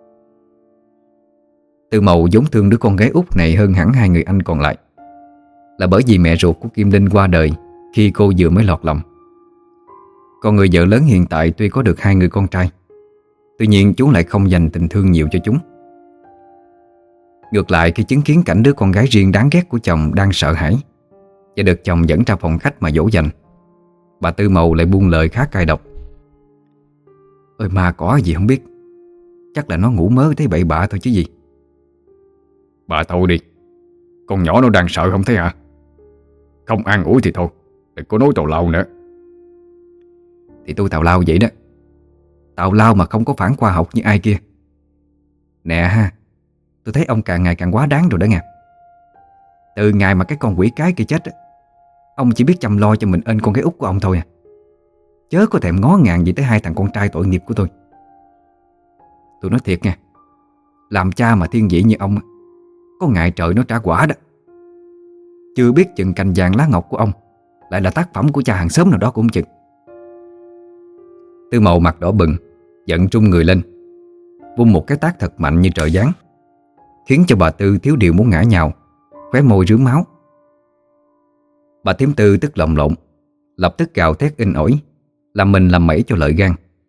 Tư Mậu vốn thương đứa con gái út này hơn hẳn hai người anh còn lại, là bởi vì mẹ ruột của Kim Linh qua đời khi cô vừa mới lọt lòng. Còn người vợ lớn hiện tại tuy có được hai người con trai, tuy nhiên chú lại không dành tình thương nhiều cho chúng. Ngược lại, khi chứng kiến cảnh đứa con gái riêng đáng ghét của chồng đang sợ hãi và được chồng dẫn ra phòng khách mà dỗ dành, bà Tư Mậu lại buông lời khá cay độc. Ơi ma có gì không biết, chắc là nó ngủ mớ thấy bậy bạ thôi chứ gì. Bà thôi đi, con nhỏ nó đang sợ không thấy hả? Không an ủi thì thôi, đừng có nói tào lao nữa. Thì tôi tào lao vậy đó, tào lao mà không có phản khoa học như ai kia. Nè ha, tôi thấy ông càng ngày càng quá đáng rồi đó nghe. Từ ngày mà cái con quỷ cái kia chết, ông chỉ biết chăm lo cho mình ên con gái út của ông thôi à. Chớ có thèm ngó ngàng gì tới hai thằng con trai tội nghiệp của tôi. Tôi nói thiệt nha, làm cha mà thiên vị như ông, có ngại trời nó trả quả đó. Chưa biết chừng cành vàng lá ngọc của ông lại là tác phẩm của cha hàng xóm nào đó cũng chừng. Tư Mậu mặt đỏ bừng, giận trung người lên, vung một cái tát thật mạnh như trời giáng, khiến cho bà Tư thiếu điều muốn ngã nhào, khóe môi rướm máu. Bà Thím Tư tức lồng lộn, lập tức gào thét in ỏi, làm mình làm mẩy cho lợi gan.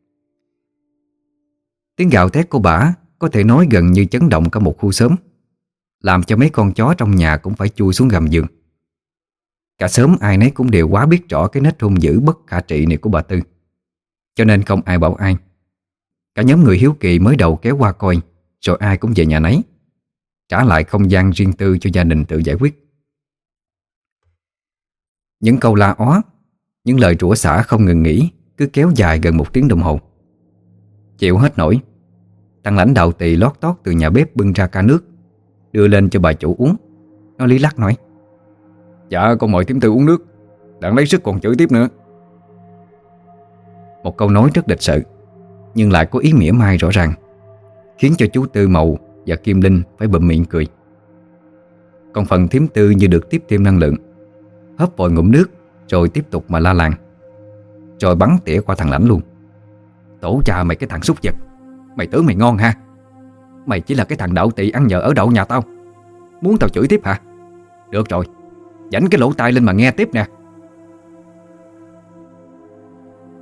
Tiếng gào thét của bà có thể nói gần như chấn động cả một khu xóm, làm cho mấy con chó trong nhà cũng phải chui xuống gầm giường. Cả xóm ai nấy cũng đều quá biết rõ cái nết hung dữ bất khả trị này của bà Tư, cho nên không ai bảo ai. Cả nhóm người hiếu kỳ mới đầu kéo qua coi, rồi ai cũng về nhà nấy, trả lại không gian riêng tư cho gia đình tự giải quyết. Những câu la ó, những lời rủa xả không ngừng nghỉ cứ kéo dài gần một tiếng đồng hồ. Chịu hết nổi, thằng lãnh đạo Tỳ lót tót từ nhà bếp bưng ra ca nước, đưa lên cho bà chủ uống. Nó lý lắc nói: Dạ con mời Thím Tư uống nước, đặng lấy sức còn chửi tiếp nữa. Một câu nói rất lịch sự, nhưng lại có ý mỉa mai rõ ràng, khiến cho chú Tư Mậu và Kim Linh phải bụm miệng cười. Còn phần Thím Tư như được tiếp thêm năng lượng, hớp vội ngụm nước rồi tiếp tục mà la làng, rồi bắn tỉa qua thằng lãnh luôn. Tổ cha mày cái thằng súc vật, mày tưởng mày ngon ha? Mày chỉ là cái thằng đạo tỵ ăn nhờ ở đậu nhà tao, muốn tao chửi tiếp hả? Được rồi, dảnh cái lỗ tai lên mà nghe tiếp nè.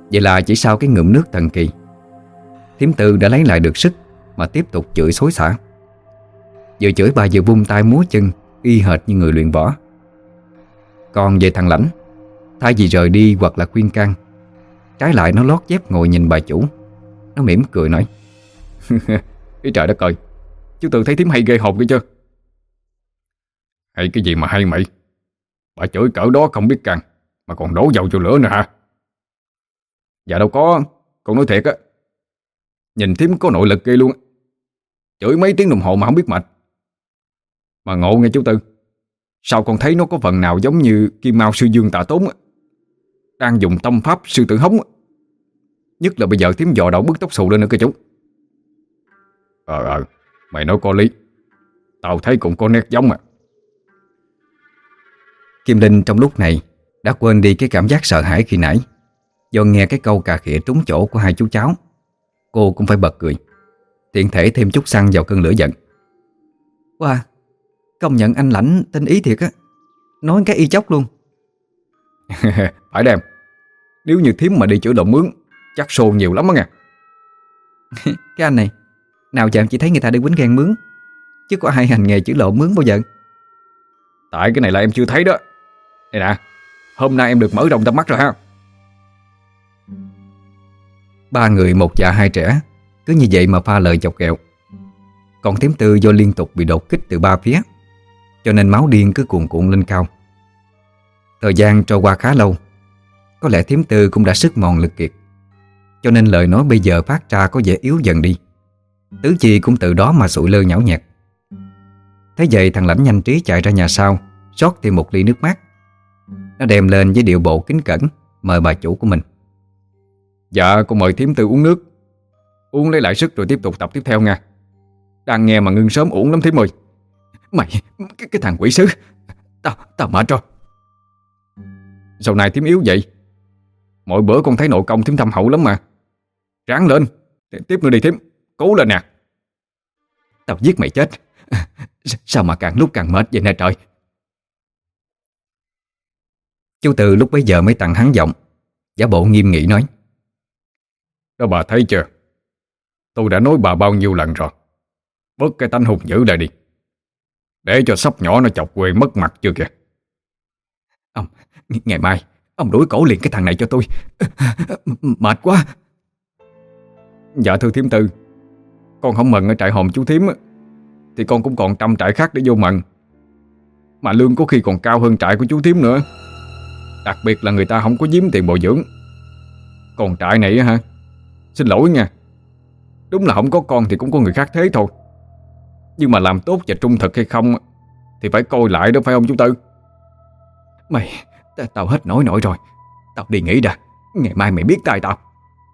Vậy là chỉ sau cái ngụm nước thần kỳ, thím Tư đã lấy lại được sức mà tiếp tục chửi xối xả. Vừa chửi bà vừa vung tay múa chân, y hệt như người luyện võ. Còn về thằng Lãnh, thay vì rời đi hoặc là khuyên can, trái lại nó lót dép ngồi nhìn bà chủ. Nó mỉm cười nói: Ý trời đất ơi, chú Tư thấy thím hay ghê hồn kia chưa? Hay cái gì mà hay mày? Bà chửi cỡ đó không biết can mà còn đổ dầu cho lửa nữa hả? Dạ đâu có, con nói thiệt á. Nhìn thím có nội lực ghê luôn. Chửi mấy tiếng đồng hồ mà không biết mệt. Mà ngộ nghe chú Tư, sao con thấy nó có phần nào giống như Kim Mao Sư Dương Tạ Tốn á, đang dùng tâm pháp sư tử hống á. Nhất là bây giờ thím dò đầu bứt tóc xù lên nữa kìa chú. Ờ ờ, mày nói có lý. Tao thấy cũng có nét giống à. Kim Linh trong lúc này đã quên đi cái cảm giác sợ hãi khi nãy, do nghe cái câu cà khịa trúng chỗ của hai chú cháu. Cô cũng phải bật cười, tiện thể thêm chút xăng vào cơn lửa giận. Wow, công nhận anh Lãnh tinh ý thiệt á, nói cái y chóc luôn. Phải đem. Nếu như thím mà đi chữa lộn mướn chắc xô nhiều lắm á nha. Cái anh này, nào giờ em chỉ thấy người ta đi quýnh ghen mướn, chứ có ai hành nghề chữa lộn mướn bao giờ. Tại cái này là em chưa thấy đó. Đây nè, hôm nay em được mở rộng tầm mắt rồi ha. Ba người một già hai trẻ cứ như vậy mà pha lời chọc ghẹo. Còn thím Tư do liên tục bị đột kích từ ba phía, cho nên máu điên cứ cuồn cuộn lên cao. Thời gian trôi qua khá lâu, có lẽ thím Tư cũng đã sức mòn lực kiệt, cho nên lời nói bây giờ phát ra có vẻ yếu dần đi. Tứ Chi cũng từ đó mà sụi lơ nhão nhẹt. Thế vậy thằng Lãnh nhanh trí chạy ra nhà sau, rót thêm một ly nước mát. Nó đem lên với điệu bộ kính cẩn mời bà chủ của mình. Dạ con mời thím Tư uống nước. Uống lấy lại sức rồi tiếp tục tập tiếp theo nha. Đang nghe mà ngưng sớm uổng lắm thím ơi. Mày, cái, cái thằng quỷ sứ, Tao, tao mệt rồi. Sau này thím yếu vậy? Mỗi bữa con thấy nội công thím thâm hậu lắm mà. Ráng lên, tiếp nữa đi thím. Cố lên nè. Tao giết mày chết. Sao mà càng lúc càng mệt vậy nè trời. Chú Tư lúc bấy giờ mới tăng hắn giọng, giả bộ nghiêm nghị nói: Đó bà thấy chưa, tôi đã nói bà bao nhiêu lần rồi, bớt cái tánh hung dữ lại đi, để cho sắp nhỏ nó chọc quê mất mặt chưa kìa. Ông, ngày mai ông đuổi cổ liền cái thằng này cho tôi. Mệt quá. Dạ thưa thím Tư, con không mần ở trại hòm chú thím thì con cũng còn trăm trại khác để vô mần, mà lương có khi còn cao hơn trại của chú thím nữa. Đặc biệt là người ta không có giếm tiền bồi dưỡng. Còn trại này hả, xin lỗi nha, đúng là không có con thì cũng có người khác thế thôi, nhưng mà làm tốt và trung thực hay không thì phải coi lại đó, phải không chú Tư? Mày, tao hết nổi nổi rồi. Tao đi nghỉ đã, ngày mai mày biết tay tao.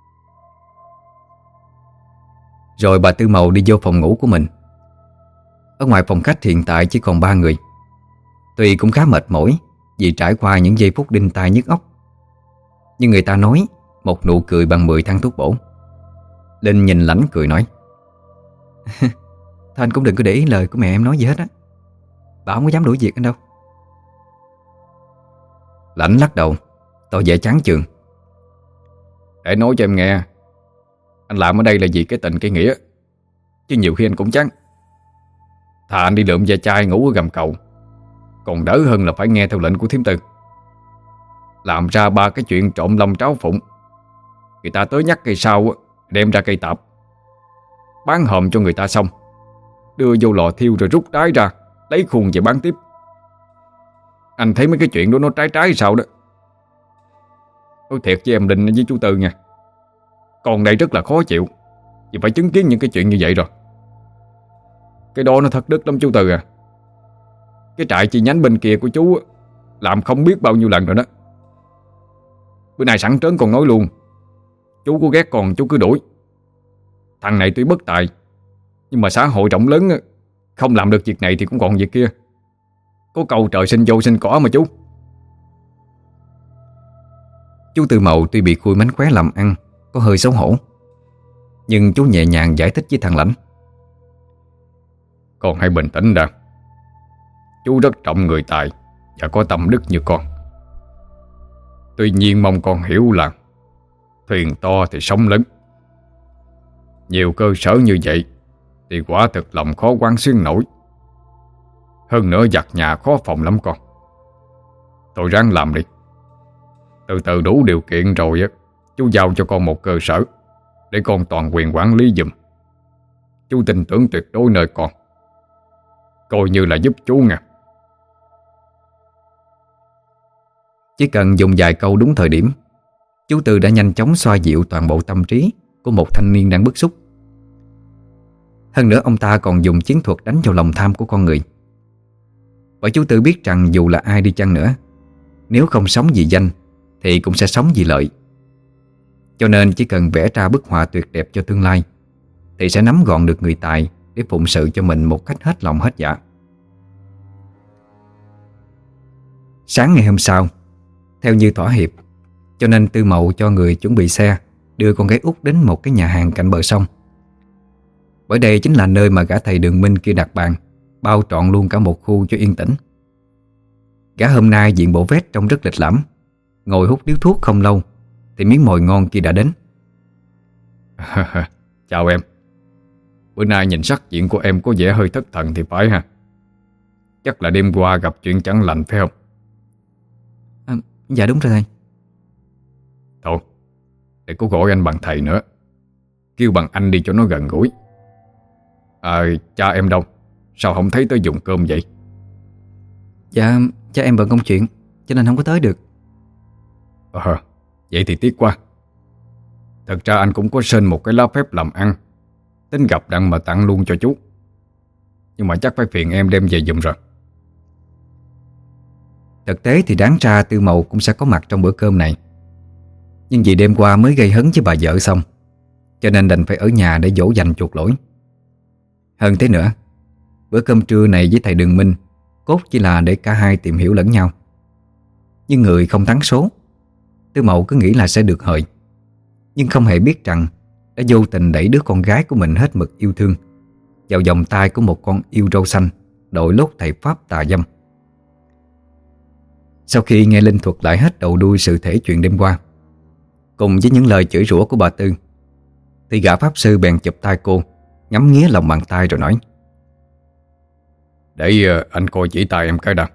Rồi bà Tư Màu đi vô phòng ngủ của mình. Ở ngoài phòng khách hiện tại chỉ còn ba người. Tuy cũng khá mệt mỏi vì trải qua những giây phút đinh tai nhức óc, nhưng người ta nói một nụ cười bằng mười thang thuốc bổ. Linh nhìn Lãnh cười nói: Thôi anh cũng đừng có để ý lời của mẹ em nói gì hết á. Bà không có dám đuổi việc anh đâu. Lãnh lắc đầu, tỏ vẻ chán chường. Để nói cho em nghe, anh làm ở đây là vì cái tình cái nghĩa, chứ nhiều khi anh cũng chán. Thà anh đi lượm ve chai ngủ ở gầm cầu, còn đỡ hơn là phải nghe theo lệnh của thím Tư. Làm ra ba cái chuyện trộm lòng tráo phụng, người ta tới nhắc cây sau đem ra cây tạp, bán hòm cho người ta xong, đưa vô lò thiêu rồi rút đáy ra, lấy khuôn về bán tiếp. Anh thấy mấy cái chuyện đó nó trái trái sao đó. Nói thiệt với em Linh với chú Tư nha, con đây rất là khó chịu vì phải chứng kiến những cái chuyện như vậy rồi. Cái đó nó thất đức lắm chú Tư à. Cái trại chi nhánh bên kia của chú làm không biết bao nhiêu lần rồi đó. Bữa nay sẵn trớn còn nói luôn, chú có ghét con chú cứ đuổi. Thằng này tuy bất tài, nhưng mà xã hội rộng lớn, không làm được việc này thì cũng còn việc kia. Có câu trời sinh vô sinh cỏ mà chú. Chú Tư Mậu tuy bị khui mánh khóe làm ăn, có hơi xấu hổ, nhưng chú nhẹ nhàng giải thích với thằng Lãnh: Con hãy bình tĩnh đã. Chú rất trọng người tài và có tâm đức như con. Tuy nhiên mong con hiểu là Thuyền to thì sóng lớn. Nhiều cơ sở như vậy thì quả thực lòng khó quán xuyên nổi. Hơn nữa giặt nhà khó phòng lắm con. Tôi ráng làm đi. Từ từ đủ điều kiện rồi á, chú giao cho con một cơ sở để con toàn quyền quản lý giùm. Chú tin tưởng tuyệt đối nơi con. Coi như là giúp chú nha. Chỉ cần dùng vài câu đúng thời điểm, chú Tư đã nhanh chóng xoa dịu toàn bộ tâm trí của một thanh niên đang bức xúc. Hơn nữa ông ta còn dùng chiến thuật đánh vào lòng tham của con người. Bởi chú Tư biết rằng dù là ai đi chăng nữa, nếu không sống vì danh thì cũng sẽ sống vì lợi. Cho nên chỉ cần vẽ ra bức họa tuyệt đẹp cho tương lai thì sẽ nắm gọn được người tài để phụng sự cho mình một cách hết lòng hết dạ. Sáng ngày hôm sau, theo như thỏa hiệp, cho nên Tư Mậu cho người chuẩn bị xe đưa con gái út đến một cái nhà hàng cạnh bờ sông. Bởi đây chính là nơi mà gã thầy Đường Minh kia đặt bàn, bao trọn luôn cả một khu cho yên tĩnh. Gã hôm nay diện bộ vest trông rất lịch lãm, ngồi hút điếu thuốc không lâu thì miếng mồi ngon kia đã đến. Chào em. Bữa nay nhìn sắc diện của em có vẻ hơi thất thần thì phải ha. Chắc là đêm qua gặp chuyện chẳng lành phải không? À, dạ đúng rồi thầy. Thôi, để cô gọi anh bằng thầy nữa. Kêu bằng anh đi cho nó gần gũi. À, cha em đâu? Sao không thấy tới dùng cơm vậy? Dạ, cha em bận công chuyện cho nên không có tới được. Ờ, vậy thì tiếc quá. Thật ra anh cũng có xin một cái lá phép làm ăn, tính gặp đặng mà tặng luôn cho chú. Nhưng mà chắc phải phiền em đem về giùm rồi. Thực tế thì đáng ra Tư Mậu cũng sẽ có mặt trong bữa cơm này. Nhưng vì đêm qua mới gây hấn với bà vợ xong, cho nên đành phải ở nhà để dỗ dành chuộc lỗi. Hơn thế nữa, bữa cơm trưa này với thầy Đường Minh cốt chỉ là để cả hai tìm hiểu lẫn nhau. Nhưng người không thắng số, Tư Mậu cứ nghĩ là sẽ được hời, nhưng không hề biết rằng đã vô tình đẩy đứa con gái của mình hết mực yêu thương vào vòng tay của một con yêu râu xanh đội lốt thầy Pháp tà dâm. Sau khi nghe Linh thuật lại hết đầu đuôi sự thể chuyện đêm qua, cùng với những lời chửi rủa của bà Tư, thì gã pháp sư bèn chụp tay cô, ngắm nghía lòng bàn tay rồi nói: Để uh, anh coi chỉ tay em cái đã.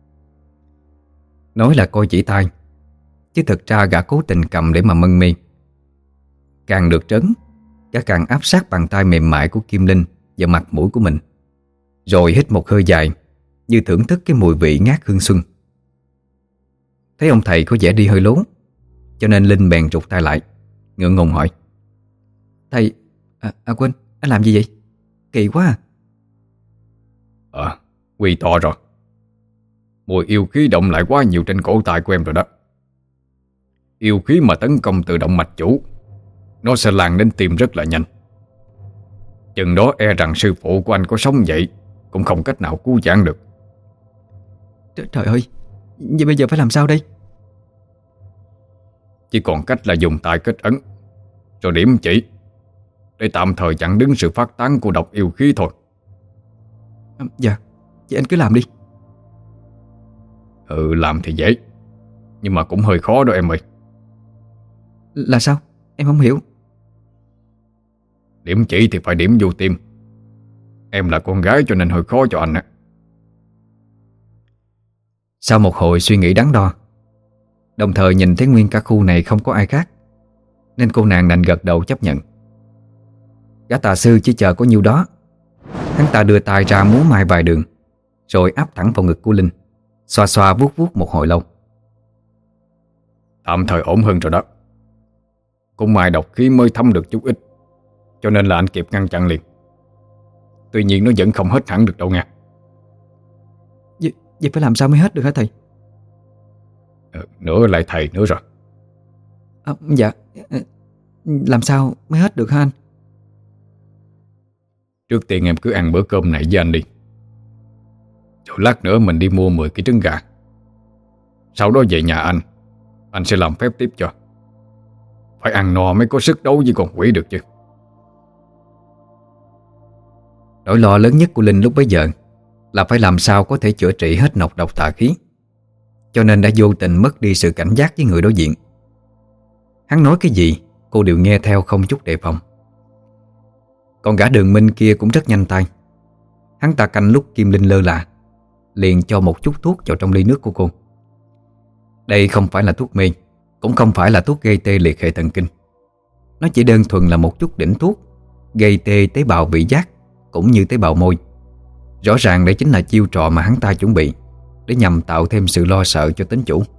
Nói là coi chỉ tay, chứ thực ra gã cố tình cầm để mà mân mê. Càng được trấn, gã càng áp sát bàn tay mềm mại của Kim Linh vào mặt mũi của mình, rồi hít một hơi dài như thưởng thức cái mùi vị ngát hương xuân. Thấy ông thầy có vẻ đi hơi lố, cho nên Linh bèn rụt tay lại, ngượng ngùng hỏi: Thầy, à, à quên, anh làm gì vậy? Kỳ quá à. Ờ, quy to rồi. Mùi yêu khí động lại quá nhiều trên cổ tay của em rồi đó. Yêu khí mà tấn công từ động mạch chủ, nó sẽ lan đến tim rất là nhanh. Chừng đó e rằng sư phụ của anh có sống dậy cũng không cách nào cứu vãn được. Trời, trời ơi, vậy bây giờ phải làm sao đây? Chỉ còn cách là dùng tay kết ấn rồi điểm chỉ để tạm thời chặn đứng sự phát tán của độc yêu khí thôi. À, dạ, vậy anh cứ làm đi. Ừ, làm thì dễ, nhưng mà cũng hơi khó đó em ơi. Là sao? Em không hiểu. Điểm chỉ thì phải điểm vô tim. Em là con gái cho nên hơi khó cho anh á. Sau một hồi suy nghĩ đắn đo, đồng thời nhìn thấy nguyên cả khu này không có ai khác, nên cô nàng đành gật đầu chấp nhận. Gã tà sư chỉ chờ có nhiêu đó. Hắn ta đưa tay ra múa mai vài đường, rồi áp thẳng vào ngực của Linh, xoa xoa vuốt vuốt một hồi lâu. Tạm thời ổn hơn rồi đó. Cũng may độc khí mới thấm được chút ít, cho nên là anh kịp ngăn chặn liền. Tuy nhiên nó vẫn không hết hẳn được đâu nha. Vậy, vậy phải làm sao mới hết được hả thầy? Ừ, nữa lại thầy nữa rồi. À, dạ, làm sao mới hết được hả anh? Trước tiên em cứ ăn bữa cơm này với anh đi, rồi lát nữa mình đi mua mười cái trứng gà. Sau đó về nhà anh Anh sẽ làm phép tiếp cho. Phải ăn no mới có sức đấu với con quỷ được chứ. Nỗi lo lớn nhất của Linh lúc bấy giờ là phải làm sao có thể chữa trị hết nọc độc tà khí, cho nên đã vô tình mất đi sự cảnh giác với người đối diện. Hắn nói cái gì cô đều nghe theo không chút đề phòng. Còn gã Đường Minh kia cũng rất nhanh tay. Hắn ta canh lúc Kim Linh lơ là, liền cho một chút thuốc vào trong ly nước của cô. Đây không phải là thuốc mê, cũng không phải là thuốc gây tê liệt hệ thần kinh. Nó chỉ đơn thuần là một chút đỉnh thuốc gây tê tế bào vị giác cũng như tế bào môi. Rõ ràng đây chính là chiêu trò mà hắn ta chuẩn bị để nhằm tạo thêm sự lo sợ cho tín chủ.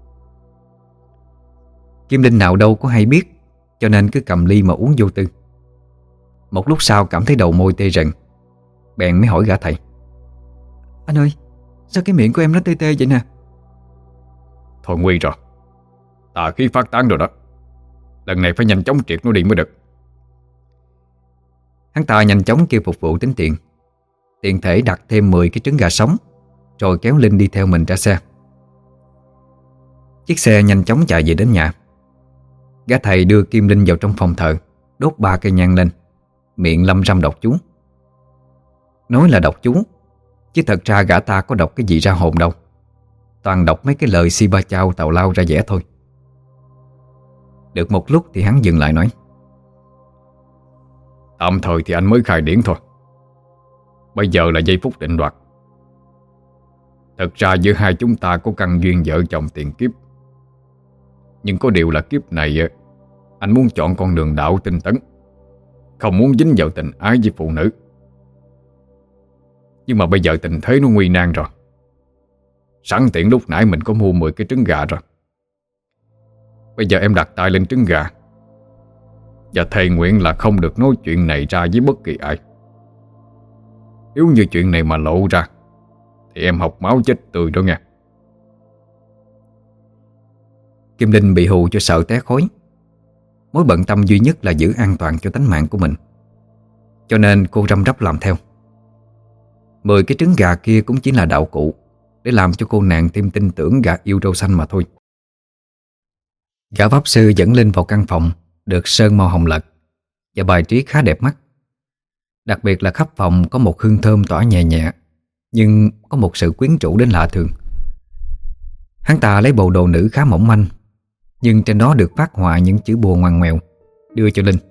Kim Linh nào đâu có hay biết, cho nên cứ cầm ly mà uống vô tư. Một lúc sau cảm thấy đầu môi tê rần, bèn mới hỏi gã thầy: Anh ơi, sao cái miệng của em nó tê tê vậy nè? Thôi nguy rồi, tà khí phát tán rồi đó. Lần này phải nhanh chóng triệt nó đi mới được. Hắn ta nhanh chóng kêu phục vụ tính tiền, tiện thể đặt thêm mười cái trứng gà sống, rồi kéo Linh đi theo mình ra xe. Chiếc xe nhanh chóng chạy về đến nhà. Gã thầy đưa Kim Linh vào trong phòng thờ, đốt ba cây nhang lên, miệng lăm răm đọc chú. Nói là đọc chú, chứ thật ra gã ta có đọc cái gì ra hồn đâu. Toàn đọc mấy cái lời si ba chao tào lao ra vẻ thôi. Được một lúc thì hắn dừng lại nói: Tạm thời thì anh mới khai điển thôi. Bây giờ là giây phút định đoạt. Thật ra giữa hai chúng ta có căn duyên vợ chồng tiền kiếp. Nhưng có điều là kiếp này anh muốn chọn con đường đạo tinh tấn, không muốn dính vào tình ái với phụ nữ. Nhưng mà bây giờ tình thế nó nguy nan rồi. Sẵn tiện lúc nãy mình có mua mười cái trứng gà rồi. Bây giờ em đặt tay lên trứng gà và thề nguyện là không được nói chuyện này ra với bất kỳ ai. Nếu như chuyện này mà lộ ra thì em học máu chết tươi đó nghe. Kim Linh bị hù cho sợ té khói. Mối bận tâm duy nhất là giữ an toàn cho tánh mạng của mình, cho nên cô răm rắp làm theo. Mười cái trứng gà kia cũng chỉ là đạo cụ để làm cho cô nàng thêm tin tưởng gã yêu râu xanh mà thôi. Gã pháp sư dẫn Linh vào căn phòng được sơn màu hồng lật và bài trí khá đẹp mắt. Đặc biệt là khắp phòng có một hương thơm tỏa nhẹ nhẹ, nhưng có một sự quyến rũ đến lạ thường. Hắn ta lấy bộ đồ nữ khá mỏng manh, nhưng trên đó được phác họa những chữ bùa ngoằn ngoèo, đưa cho Linh.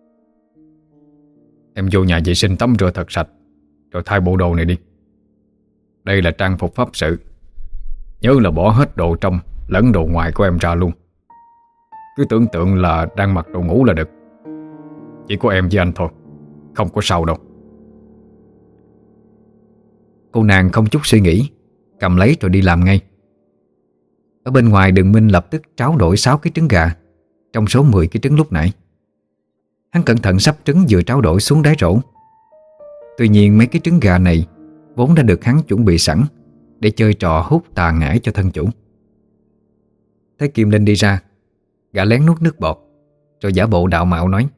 Em vô nhà vệ sinh tắm rửa thật sạch, rồi thay bộ đồ này đi. Đây là trang phục pháp sự. Nhớ là bỏ hết đồ trong lẫn đồ ngoài của em ra luôn. Cứ tưởng tượng là đang mặc đồ ngủ là được. Chỉ có em với anh thôi, không có sao đâu. Cô nàng không chút suy nghĩ, cầm lấy rồi đi làm ngay. Ở bên ngoài Đường Minh lập tức tráo đổi sáu cái trứng gà trong số mười cái trứng lúc nãy. Hắn cẩn thận sắp trứng vừa tráo đổi xuống đáy rổ. Tuy nhiên mấy cái trứng gà này vốn đã được hắn chuẩn bị sẵn để chơi trò hút tà ngải cho thân chủ. Thấy Kim Linh đi ra, gã lén nuốt nước bọt, rồi giả bộ đạo mạo nói: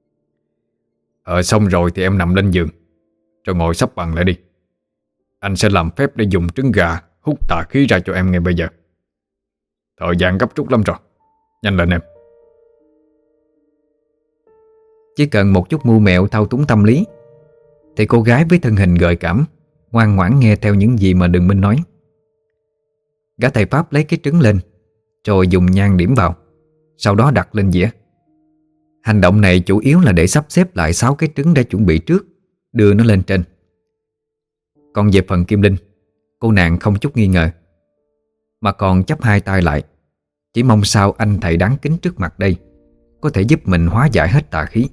Ờ xong rồi thì em nằm lên giường, rồi ngồi xếp bằng lại đi. Anh sẽ làm phép để dùng trứng gà hút tà khí ra cho em ngay bây giờ. Thời gian gấp rút lắm rồi, nhanh lên em. Chỉ cần một chút mưu mẹo thao túng tâm lý thì cô gái với thân hình gợi cảm ngoan ngoãn nghe theo những gì mà Đường Minh nói. Gã thầy Pháp lấy cái trứng lên, rồi dùng nhang điểm vào, sau đó đặt lên dĩa. Hành động này chủ yếu là để sắp xếp lại sáu cái trứng đã chuẩn bị trước, đưa nó lên trên. Còn về phần Kim Linh, cô nàng không chút nghi ngờ, mà còn chắp hai tay lại, chỉ mong sao anh thầy đáng kính trước mặt đây có thể giúp mình hóa giải hết tà khí.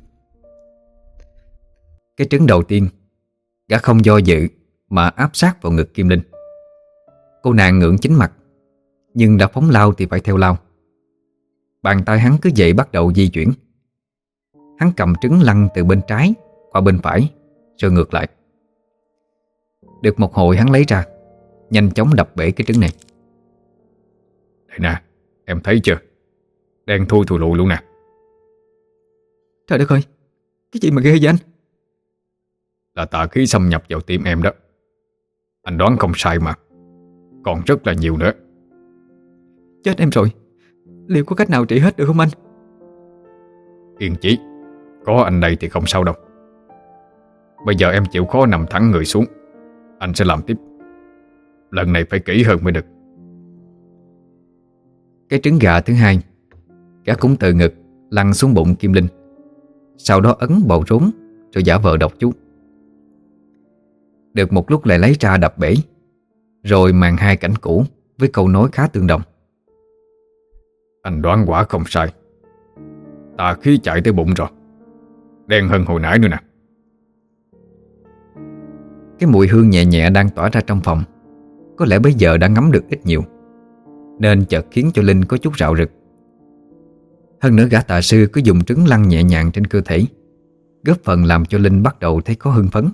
Cái trứng đầu tiên, gã không do dự mà áp sát vào ngực Kim Linh. Cô nàng ngượng chính mặt, nhưng đã phóng lao thì phải theo lao. Bàn tay hắn cứ vậy bắt đầu di chuyển. Hắn cầm trứng lăn từ bên trái qua bên phải, rồi ngược lại. Được một hồi hắn lấy ra, nhanh chóng đập bể cái trứng này. Đây nè, em thấy chưa? Đen thui thùi lùi luôn nè. Trời đất ơi, cái gì mà ghê vậy anh? Là tà khí xâm nhập vào tim em đó. Anh đoán không sai mà. Còn rất là nhiều nữa. Chết em rồi. Liệu có cách nào trị hết được không anh? Yên chí, có anh đây thì không sao đâu. Bây giờ em chịu khó nằm thẳng người xuống, anh sẽ làm tiếp. Lần này phải kỹ hơn mới được. Cái trứng gà thứ hai, gã cũng từ ngực lăn xuống bụng Kim Linh. Sau đó ấn bầu rốn rồi giả vờ đọc chú. Được một lúc lại lấy ra đập bể, rồi màn hai cảnh cũ với câu nói khá tương đồng. Anh đoán quả không sai. Tà khí chạy tới bụng rồi, đen hơn hồi nãy nữa nè. Cái mùi hương nhẹ nhẹ đang tỏa ra trong phòng có lẽ bây giờ đã ngấm được ít nhiều, nên chợt khiến cho Linh có chút rạo rực. Hơn nữa gã tà sư cứ dùng trứng lăn nhẹ nhàng trên cơ thể, góp phần làm cho Linh bắt đầu thấy có hưng phấn.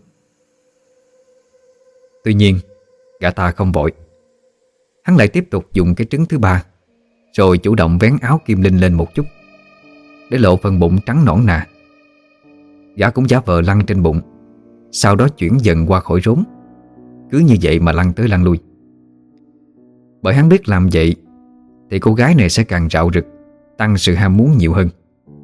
Tuy nhiên gã ta không vội. Hắn lại tiếp tục dùng cái trứng thứ ba, rồi chủ động vén áo Kim Linh lên một chút để lộ phần bụng trắng nõn nà. Gã cũng giả vờ lăn trên bụng, sau đó chuyển dần qua khỏi rốn. Cứ như vậy mà lăn tới lăn lui. Bởi hắn biết làm vậy thì cô gái này sẽ càng rạo rực, tăng sự ham muốn nhiều hơn.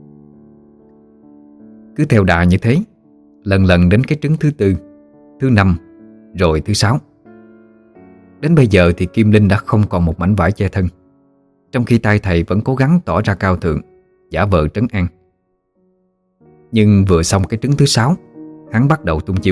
Cứ theo đà như thế, lần lần đến cái trứng thứ tư, thứ năm, rồi thứ sáu. Đến bây giờ thì Kim Linh đã không còn một mảnh vải che thân, trong khi tay thầy vẫn cố gắng tỏ ra cao thượng, giả vờ trấn an. Nhưng vừa xong cái trứng thứ sáu, hắn bắt đầu tung chiêu.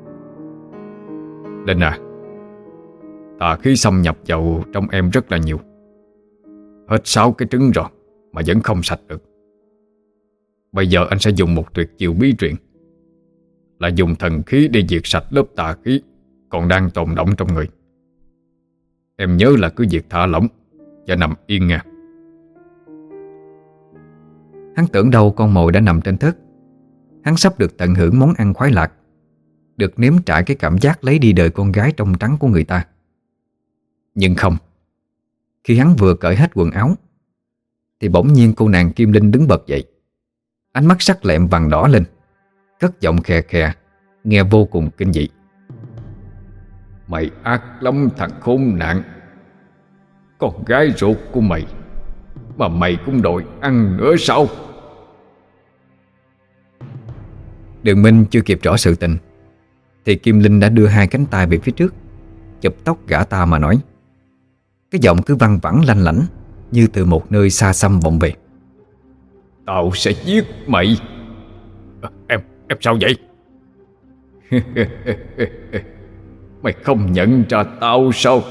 Linh à, tà khí xâm nhập vào trong em rất là nhiều. Hết sáu cái trứng rồi mà vẫn không sạch được. Bây giờ anh sẽ dùng một tuyệt chiêu bí truyền, là dùng thần khí để diệt sạch lớp tà khí còn đang tồn đọng trong người. Em nhớ là cứ việc thả lỏng và nằm yên nha. Hắn tưởng đâu con mồi đã nằm trên thớt. Hắn sắp được tận hưởng món ăn khoái lạc, được nếm trải cái cảm giác lấy đi đời con gái trong trắng của người ta. Nhưng không. Khi hắn vừa cởi hết quần áo thì bỗng nhiên cô nàng Kim Linh đứng bật dậy, ánh mắt sắc lẹm vàng đỏ lên, cất giọng khè khè, nghe vô cùng kinh dị. Mày ác lắm thằng khốn nạn. Con gái ruột của mày mà mày cũng đòi ăn nữa sao? Đường Minh chưa kịp rõ sự tình thì Kim Linh đã đưa hai cánh tay về phía trước, chụp tóc gã ta mà nói. Cái giọng cứ văng vẳng lanh lảnh, như từ một nơi xa xăm vọng về. Tao sẽ giết mày. à, Em, em sao vậy? Mày không nhận ra tao sao?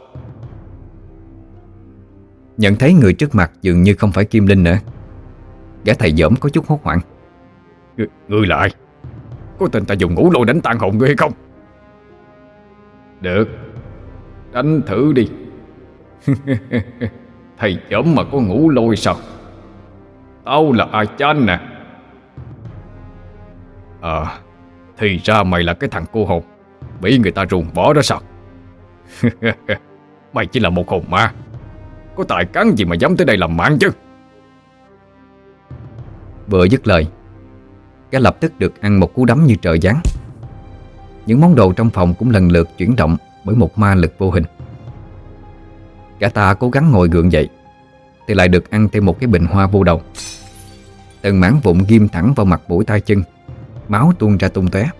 Nhận thấy người trước mặt dường như không phải Kim Linh nữa, gã thầy dởm có chút hốt hoảng. Ngươi, ngươi là ai? Có tin ta dùng ngũ lôi đánh tan hồn ngươi hay không? Được, đánh thử đi. Thầy dởm mà có ngũ lôi sao? Tao là A Chan nè. À, thì ra mày là cái thằng cô hồn bị người ta ruồng bỏ đó sao? Mày chỉ là một hồn ma, có tài cán gì mà dám tới đây làm mạng chứ? Vừa dứt lời, gã lập tức được ăn một cú đấm như trời giáng. Những món đồ trong phòng cũng lần lượt chuyển động bởi một ma lực vô hình. Gã ta cố gắng ngồi gượng dậy thì lại được ăn thêm một cái bình hoa vô đầu. Từng mảng vụn ghim thẳng vào mặt mũi tay chân, máu tuôn ra tung tóe.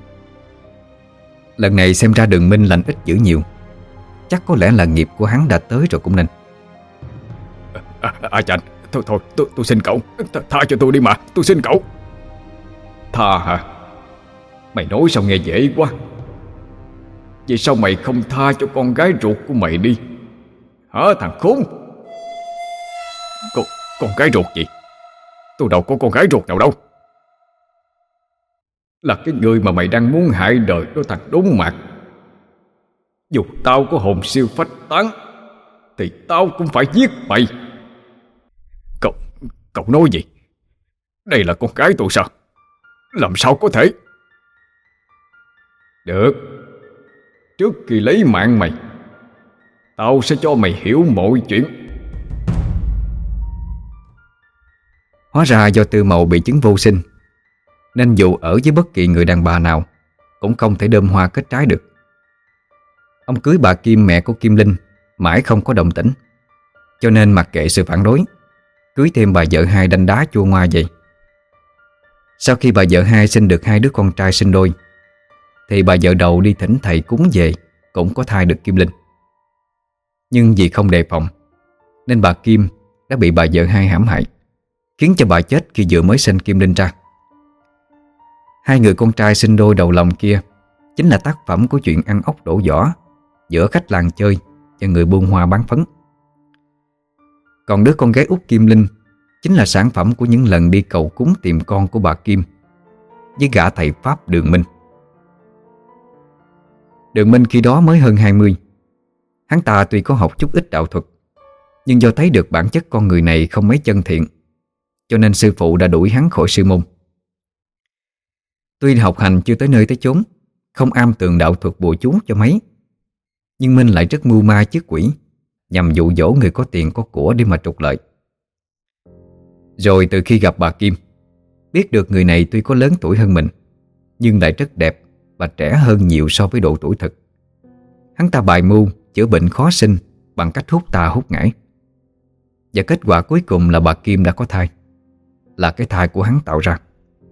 Lần này xem ra Đường Minh lành ít dữ nhiều. Chắc có lẽ là nghiệp của hắn đã tới rồi cũng nên. À, à, à chanh, thôi thôi, tôi, tôi xin cậu, Th tha cho tôi đi mà, tôi xin cậu. Tha hả? Mày nói sao nghe dễ quá. Vậy sao mày không tha cho con gái ruột của mày đi? Hả thằng khốn? Con, con gái ruột gì? Tôi đâu có con gái ruột nào đâu. Là cái người mà mày đang muốn hại đời đó thằng đốn mặt. Dù tao có hồn siêu phách tán thì tao cũng phải giết mày. Cậu, cậu nói gì? Đây là con gái tôi sao? Làm sao có thể? Được, trước khi lấy mạng mày, tao sẽ cho mày hiểu mọi chuyện. Hóa ra do Tư Mậu bị chứng vô sinh, nên dù ở với bất kỳ người đàn bà nào cũng không thể đơm hoa kết trái được. Ông cưới bà Kim, mẹ của Kim Linh, mãi không có động tĩnh, cho nên mặc kệ sự phản đối, cưới thêm bà vợ hai đanh đá chua ngoa vậy. Sau khi bà vợ hai sinh được hai đứa con trai sinh đôi, thì bà vợ đầu đi thỉnh thầy cúng về cũng có thai được Kim Linh. Nhưng vì không đề phòng nên bà Kim đã bị bà vợ hai hãm hại. khiến cho bà chết khi vừa mới sinh Kim Linh ra. Hai người con trai sinh đôi đầu lòng kia chính là tác phẩm của chuyện ăn ốc đổ vỏ giữa khách làng chơi và người buôn hoa bán phấn. Còn đứa con gái út Kim Linh chính là sản phẩm của những lần đi cầu cúng tìm con của bà Kim với gã thầy Pháp Đường Minh. Đường Minh khi đó mới hơn hai mươi. Hắn ta tuy có học chút ít đạo thuật, nhưng do thấy được bản chất con người này không mấy chân thiện, cho nên sư phụ đã đuổi hắn khỏi sư môn. Tuy học hành chưa tới nơi tới chốn, không am tường đạo thuật bùa chú cho mấy, nhưng Minh lại rất mưu ma trước quỷ, nhằm dụ dỗ người có tiền có của để mà trục lợi. Rồi từ khi gặp bà Kim, biết được người này tuy có lớn tuổi hơn mình, nhưng lại rất đẹp và trẻ hơn nhiều so với độ tuổi thực. Hắn ta bài mưu chữa bệnh khó sinh bằng cách hút tà hút ngải. Và kết quả cuối cùng là bà Kim đã có thai, là cái thai của hắn tạo ra.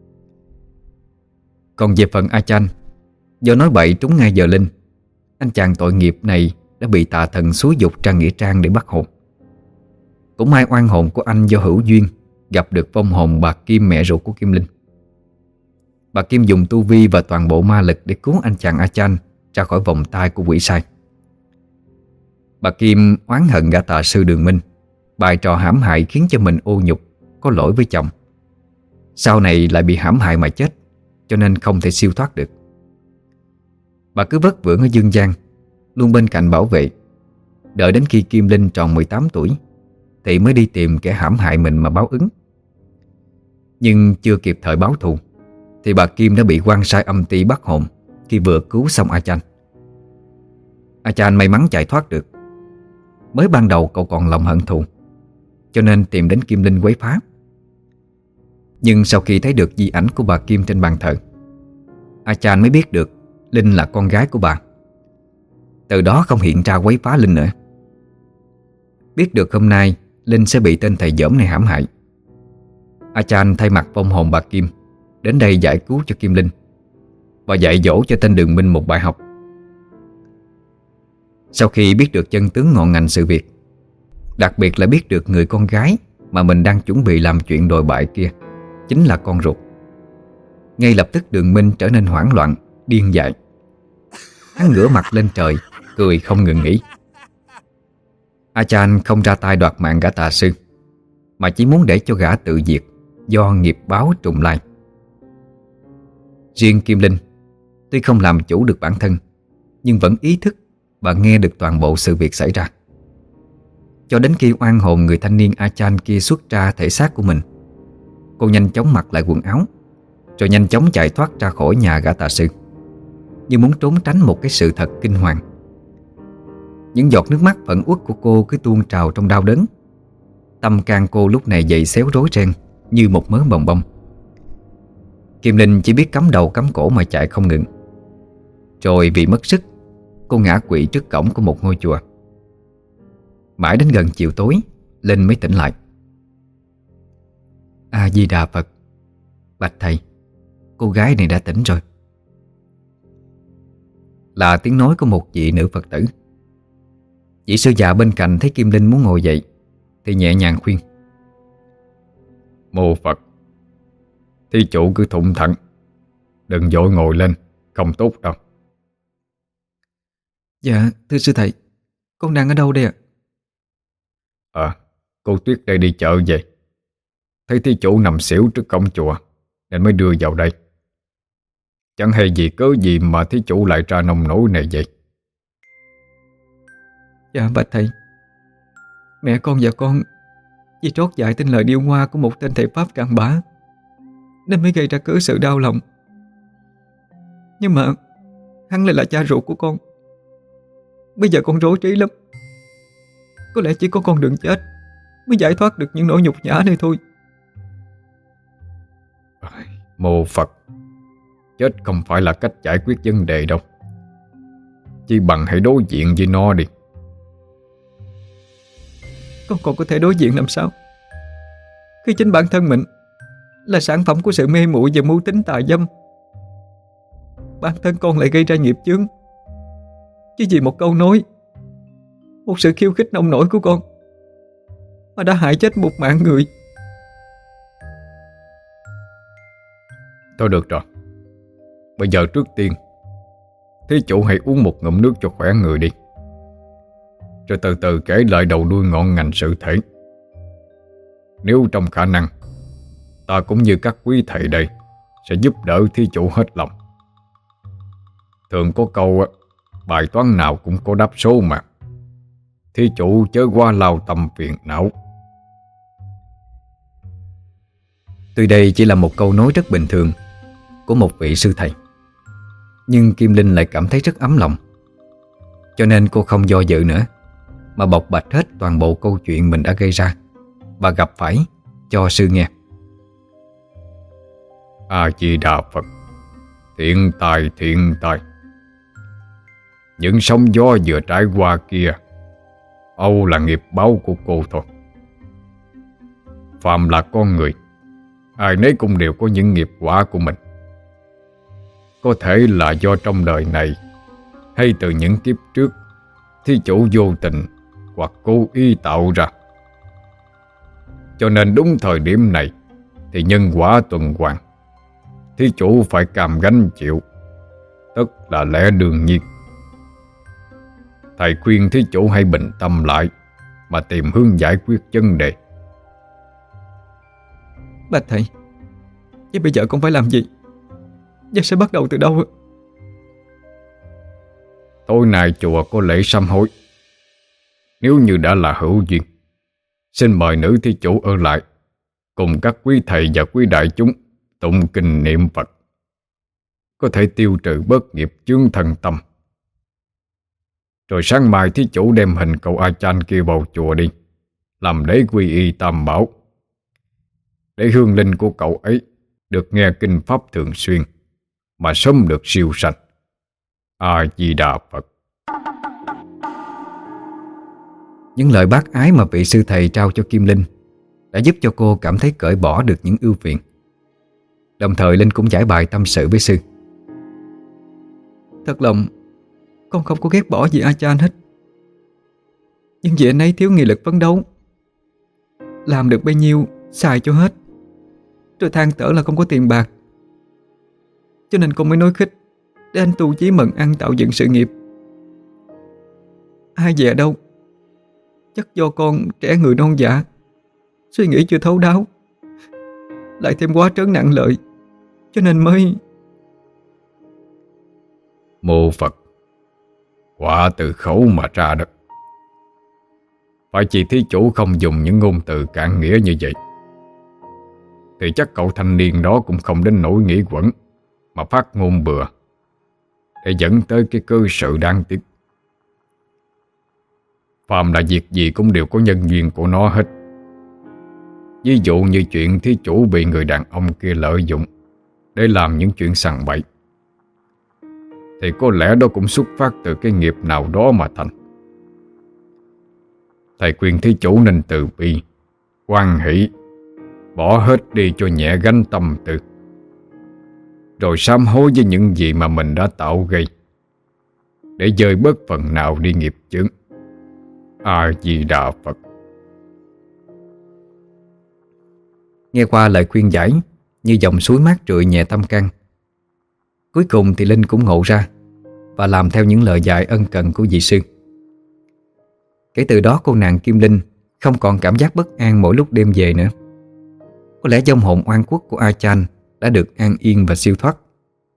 Còn về phần A Chan, do nói bậy trúng ngay giờ linh, anh chàng tội nghiệp này đã bị tà thần xúi dục ra nghĩa trang để bắt hồn. Cũng may oan hồn của anh do hữu duyên gặp được vong hồn bà Kim, mẹ ruột của Kim Linh. Bà Kim dùng tu vi và toàn bộ ma lực để cứu anh chàng A Chan ra khỏi vòng tay của quỷ sai. Bà Kim oán hận gã tà sư Đường Minh, bài trò hãm hại khiến cho mình ô nhục, có lỗi với chồng. Sau này lại bị hãm hại mà chết, cho nên không thể siêu thoát được. Bà cứ vất vưởng ở dương gian, luôn bên cạnh bảo vệ, đợi đến khi Kim Linh tròn mười tám tuổi thì mới đi tìm kẻ hãm hại mình mà báo ứng. Nhưng chưa kịp thời báo thù thì bà Kim đã bị quan sai âm ty bắt hồn khi vừa cứu xong A Chan. A Chan may mắn chạy thoát được. Mới ban đầu cậu còn lòng hận thù, cho nên tìm đến Kim Linh quấy phá. Nhưng sau khi thấy được di ảnh của bà Kim trên bàn thờ, A Chan mới biết được Linh là con gái của bà. Từ đó không hiện ra quấy phá Linh nữa. Biết được hôm nay Linh sẽ bị tên thầy dởm này hãm hại, A Chan thay mặt vong hồn bà Kim đến đây giải cứu cho Kim Linh và dạy dỗ cho tên Đường Minh một bài học. Sau khi biết được chân tướng ngọn ngành sự việc, đặc biệt là biết được người con gái mà mình đang chuẩn bị làm chuyện đồi bại kia chính là con ruột, ngay lập tức Đường Minh trở nên hoảng loạn, điên dại. Hắn ngửa mặt lên trời, cười không ngừng nghỉ. A Chan không ra tay đoạt mạng gã tà sư, mà chỉ muốn để cho gã tự diệt do nghiệp báo trùng lai. Riêng Kim Linh tuy không làm chủ được bản thân, nhưng vẫn ý thức và nghe được toàn bộ sự việc xảy ra. Cho đến khi oan hồn người thanh niên A Chan kia xuất ra thể xác của mình, cô nhanh chóng mặc lại quần áo, rồi nhanh chóng chạy thoát ra khỏi nhà gã tà sư, như muốn trốn tránh một cái sự thật kinh hoàng. Những giọt nước mắt phẫn uất của cô cứ tuôn trào trong đau đớn. Tâm can cô lúc này dậy xéo rối ren như một mớ bồng bông. Kim Linh chỉ biết cắm đầu cắm cổ mà chạy không ngừng. Rồi vì mất sức, cô ngã quỵ trước cổng của một ngôi chùa. Mãi đến gần chiều tối, Linh mới tỉnh lại. A Di Đà Phật. Bạch thầy, cô gái này đã tỉnh rồi. Là tiếng nói của một vị nữ Phật tử. Vị sư già bên cạnh thấy Kim Linh muốn ngồi dậy thì nhẹ nhàng khuyên: Mô Phật, thí chủ cứ thụng thận, đừng vội ngồi lên, không tốt đâu. Dạ thưa sư thầy, con đang ở đâu đây ạ? À, cô Tuyết đây đi chợ về, thấy thí chủ nằm xỉu trước cổng chùa nên mới đưa vào đây. Chẳng hay vì cớ gì mà thí chủ lại ra nông nổi này vậy? Dạ bạch thầy, mẹ con và con vì trót dại tin lời điêu ngoa của một tên thầy Pháp cặn bã nên mới gây ra cớ sự đau lòng. Nhưng mà hắn lại là cha ruột của con. Bây giờ con rối trí lắm. Có lẽ chỉ có con đường chết mới giải thoát được những nỗi nhục nhã này thôi. Mô Phật, chết không phải là cách giải quyết vấn đề đâu. Chỉ bằng hãy đối diện với nó đi. Con còn có thể đối diện làm sao, khi chính bản thân mình là sản phẩm của sự mê muội và mưu tính tà dâm. Bản thân con lại gây ra nghiệp chướng, chứ vì một câu nói, một sự khiêu khích nông nổi của con mà đã hại chết một mạng người. Thôi được rồi. Bây giờ trước tiên thí chủ hãy uống một ngụm nước cho khỏe người đi, rồi từ từ kể lại đầu đuôi ngọn ngành sự thể. Nếu trong khả năng, ta cũng như các quý thầy đây sẽ giúp đỡ thí chủ hết lòng. Thường có câu bài toán nào cũng có đáp số mà. Thí chủ chớ qua lao tâm phiền não. Tuy đây chỉ là một câu nói rất bình thường của một vị sư thầy, nhưng Kim Linh lại cảm thấy rất ấm lòng. Cho nên cô không do dự nữa, mà bộc bạch hết toàn bộ câu chuyện mình đã gây ra và gặp phải cho sư nghe. A Di Đà Phật. Thiện tài, thiện tài. Những sóng gió vừa trải qua kia âu là nghiệp báo của cô thôi. Phàm là con người, ai nấy cũng đều có những nghiệp quả của mình. Có thể là do trong đời này, hay từ những kiếp trước thí chủ vô tình hoặc cố ý tạo ra. Cho nên đúng thời điểm này thì nhân quả tuần hoàn, thí chủ phải cam gánh chịu, tất là lẽ đương nhiên. Thầy khuyên thí chủ hãy bình tâm lại mà tìm hướng giải quyết vấn đề. Bạch thầy, vậy bây giờ con phải làm gì? Và sẽ bắt đầu từ đâu? Tối nay chùa có lễ sám hối. Nếu như đã là hữu duyên, xin mời nữ thí chủ ở lại cùng các quý thầy và quý đại chúng tụng kinh niệm Phật, có thể tiêu trừ bớt nghiệp chướng thân tâm. Rồi sáng mai thí chủ đem hình cậu A Chan kia vào chùa đi, làm lễ quy y tam bảo, để hương linh của cậu ấy được nghe kinh pháp thường xuyên mà sớm được siêu sanh. A Di Đà Phật. Những lời bác ái mà vị sư thầy trao cho Kim Linh đã giúp cho cô cảm thấy cởi bỏ được những ưu phiền. Đồng thời Linh cũng giải bày tâm sự với sư. Thật lòng con không có ghét bỏ gì A Chan hết, nhưng vì anh ấy thiếu nghị lực phấn đấu, làm được bấy nhiêu xài cho hết, rồi than thở là không có tiền bạc. Cho nên con mới nói khích để anh tu chí mận ăn tạo dựng sự nghiệp. Ai dè đâu, chắc do con trẻ người non dạ, suy nghĩ chưa thấu đáo, lại thêm quá trớn nặng lợi, cho nên mới... Mô Phật. Quả từ khẩu mà ra đất. Phải chỉ thí chủ không dùng những ngôn từ cạn nghĩa như vậy, thì chắc cậu thanh niên đó cũng không đến nỗi nghĩ quẩn mà phát ngôn bừa, để dẫn tới cái cơ sự đáng tiếc. Phàm là việc gì cũng đều có nhân duyên của nó hết. Ví dụ như chuyện thí chủ bị người đàn ông kia lợi dụng để làm những chuyện sằng bậy, thì có lẽ đó cũng xuất phát từ cái nghiệp nào đó mà thành. Thầy khuyên thí chủ nên từ bi, hoan hỷ, bỏ hết đi cho nhẹ gánh tâm tư, rồi sám hối với những gì mà mình đã tạo gây, để dời bớt phần nào đi nghiệp chướng. A Di Đà Phật. Nghe qua lời khuyên giải như dòng suối mát rượi nhẹ tâm can. Cuối cùng thì Linh cũng ngộ ra và làm theo những lời dạy ân cần của vị sư. Kể từ đó cô nàng Kim Linh không còn cảm giác bất an mỗi lúc đêm về nữa. Có lẽ vong hồn oan khuất của A Chan đã được an yên và siêu thoát.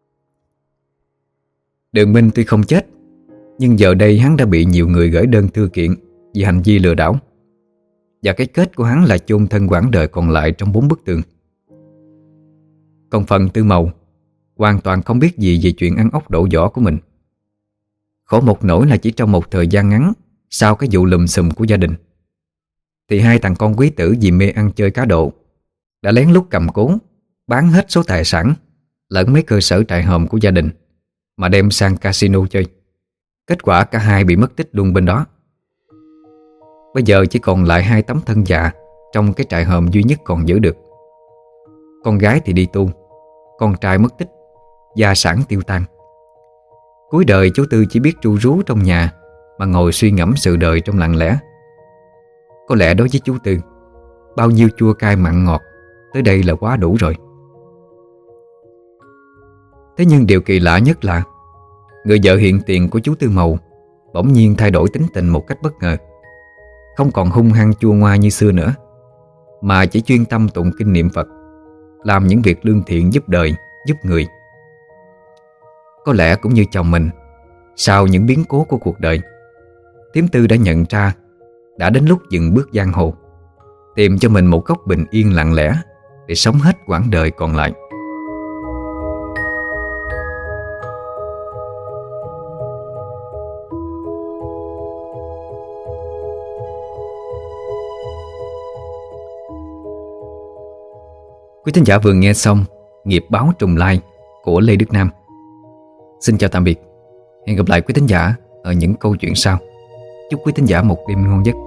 Đường Minh tuy không chết, nhưng giờ đây hắn đã bị nhiều người gửi đơn thư kiện vì hành vi lừa đảo, và cái kết của hắn là chôn thân quãng đời còn lại trong bốn bức tường. Còn phần Tư Màu hoàn toàn không biết gì về chuyện ăn ốc đổ vỏ của mình. Khổ một nỗi là chỉ trong một thời gian ngắn sau cái vụ lùm xùm của gia đình, thì hai thằng con quý tử vì mê ăn chơi cá độ đã lén lút cầm cố, bán hết số tài sản lẫn mấy cơ sở trại hòm của gia đình mà đem sang casino chơi. Kết quả cả hai bị mất tích luôn bên đó. Bây giờ chỉ còn lại hai tấm thân già trong cái trại hòm duy nhất còn giữ được. Con gái thì đi tu, con trai mất tích, gia sản tiêu tan. Cuối đời chú Tư chỉ biết ru rú trong nhà mà ngồi suy ngẫm sự đời trong lặng lẽ. Có lẽ đối với chú Tư, bao nhiêu chua cay mặn ngọt tới đây là quá đủ rồi. Thế nhưng điều kỳ lạ nhất là người vợ hiện tiền của chú Tư Mậu bỗng nhiên thay đổi tính tình một cách bất ngờ. Không còn hung hăng chua ngoa như xưa nữa, mà chỉ chuyên tâm tụng kinh niệm Phật, làm những việc lương thiện giúp đời, giúp người. Có lẽ cũng như chồng mình, sau những biến cố của cuộc đời, thím Tư đã nhận ra đã đến lúc dừng bước giang hồ, tìm cho mình một góc bình yên lặng lẽ để sống hết quãng đời còn lại. Quý thính giả vừa nghe xong Nghiệp báo trùng lai của Lê Đức Nam. Xin chào tạm biệt. Hẹn gặp lại quý thính giả ở những câu chuyện sau. Chúc quý thính giả một đêm ngon giấc.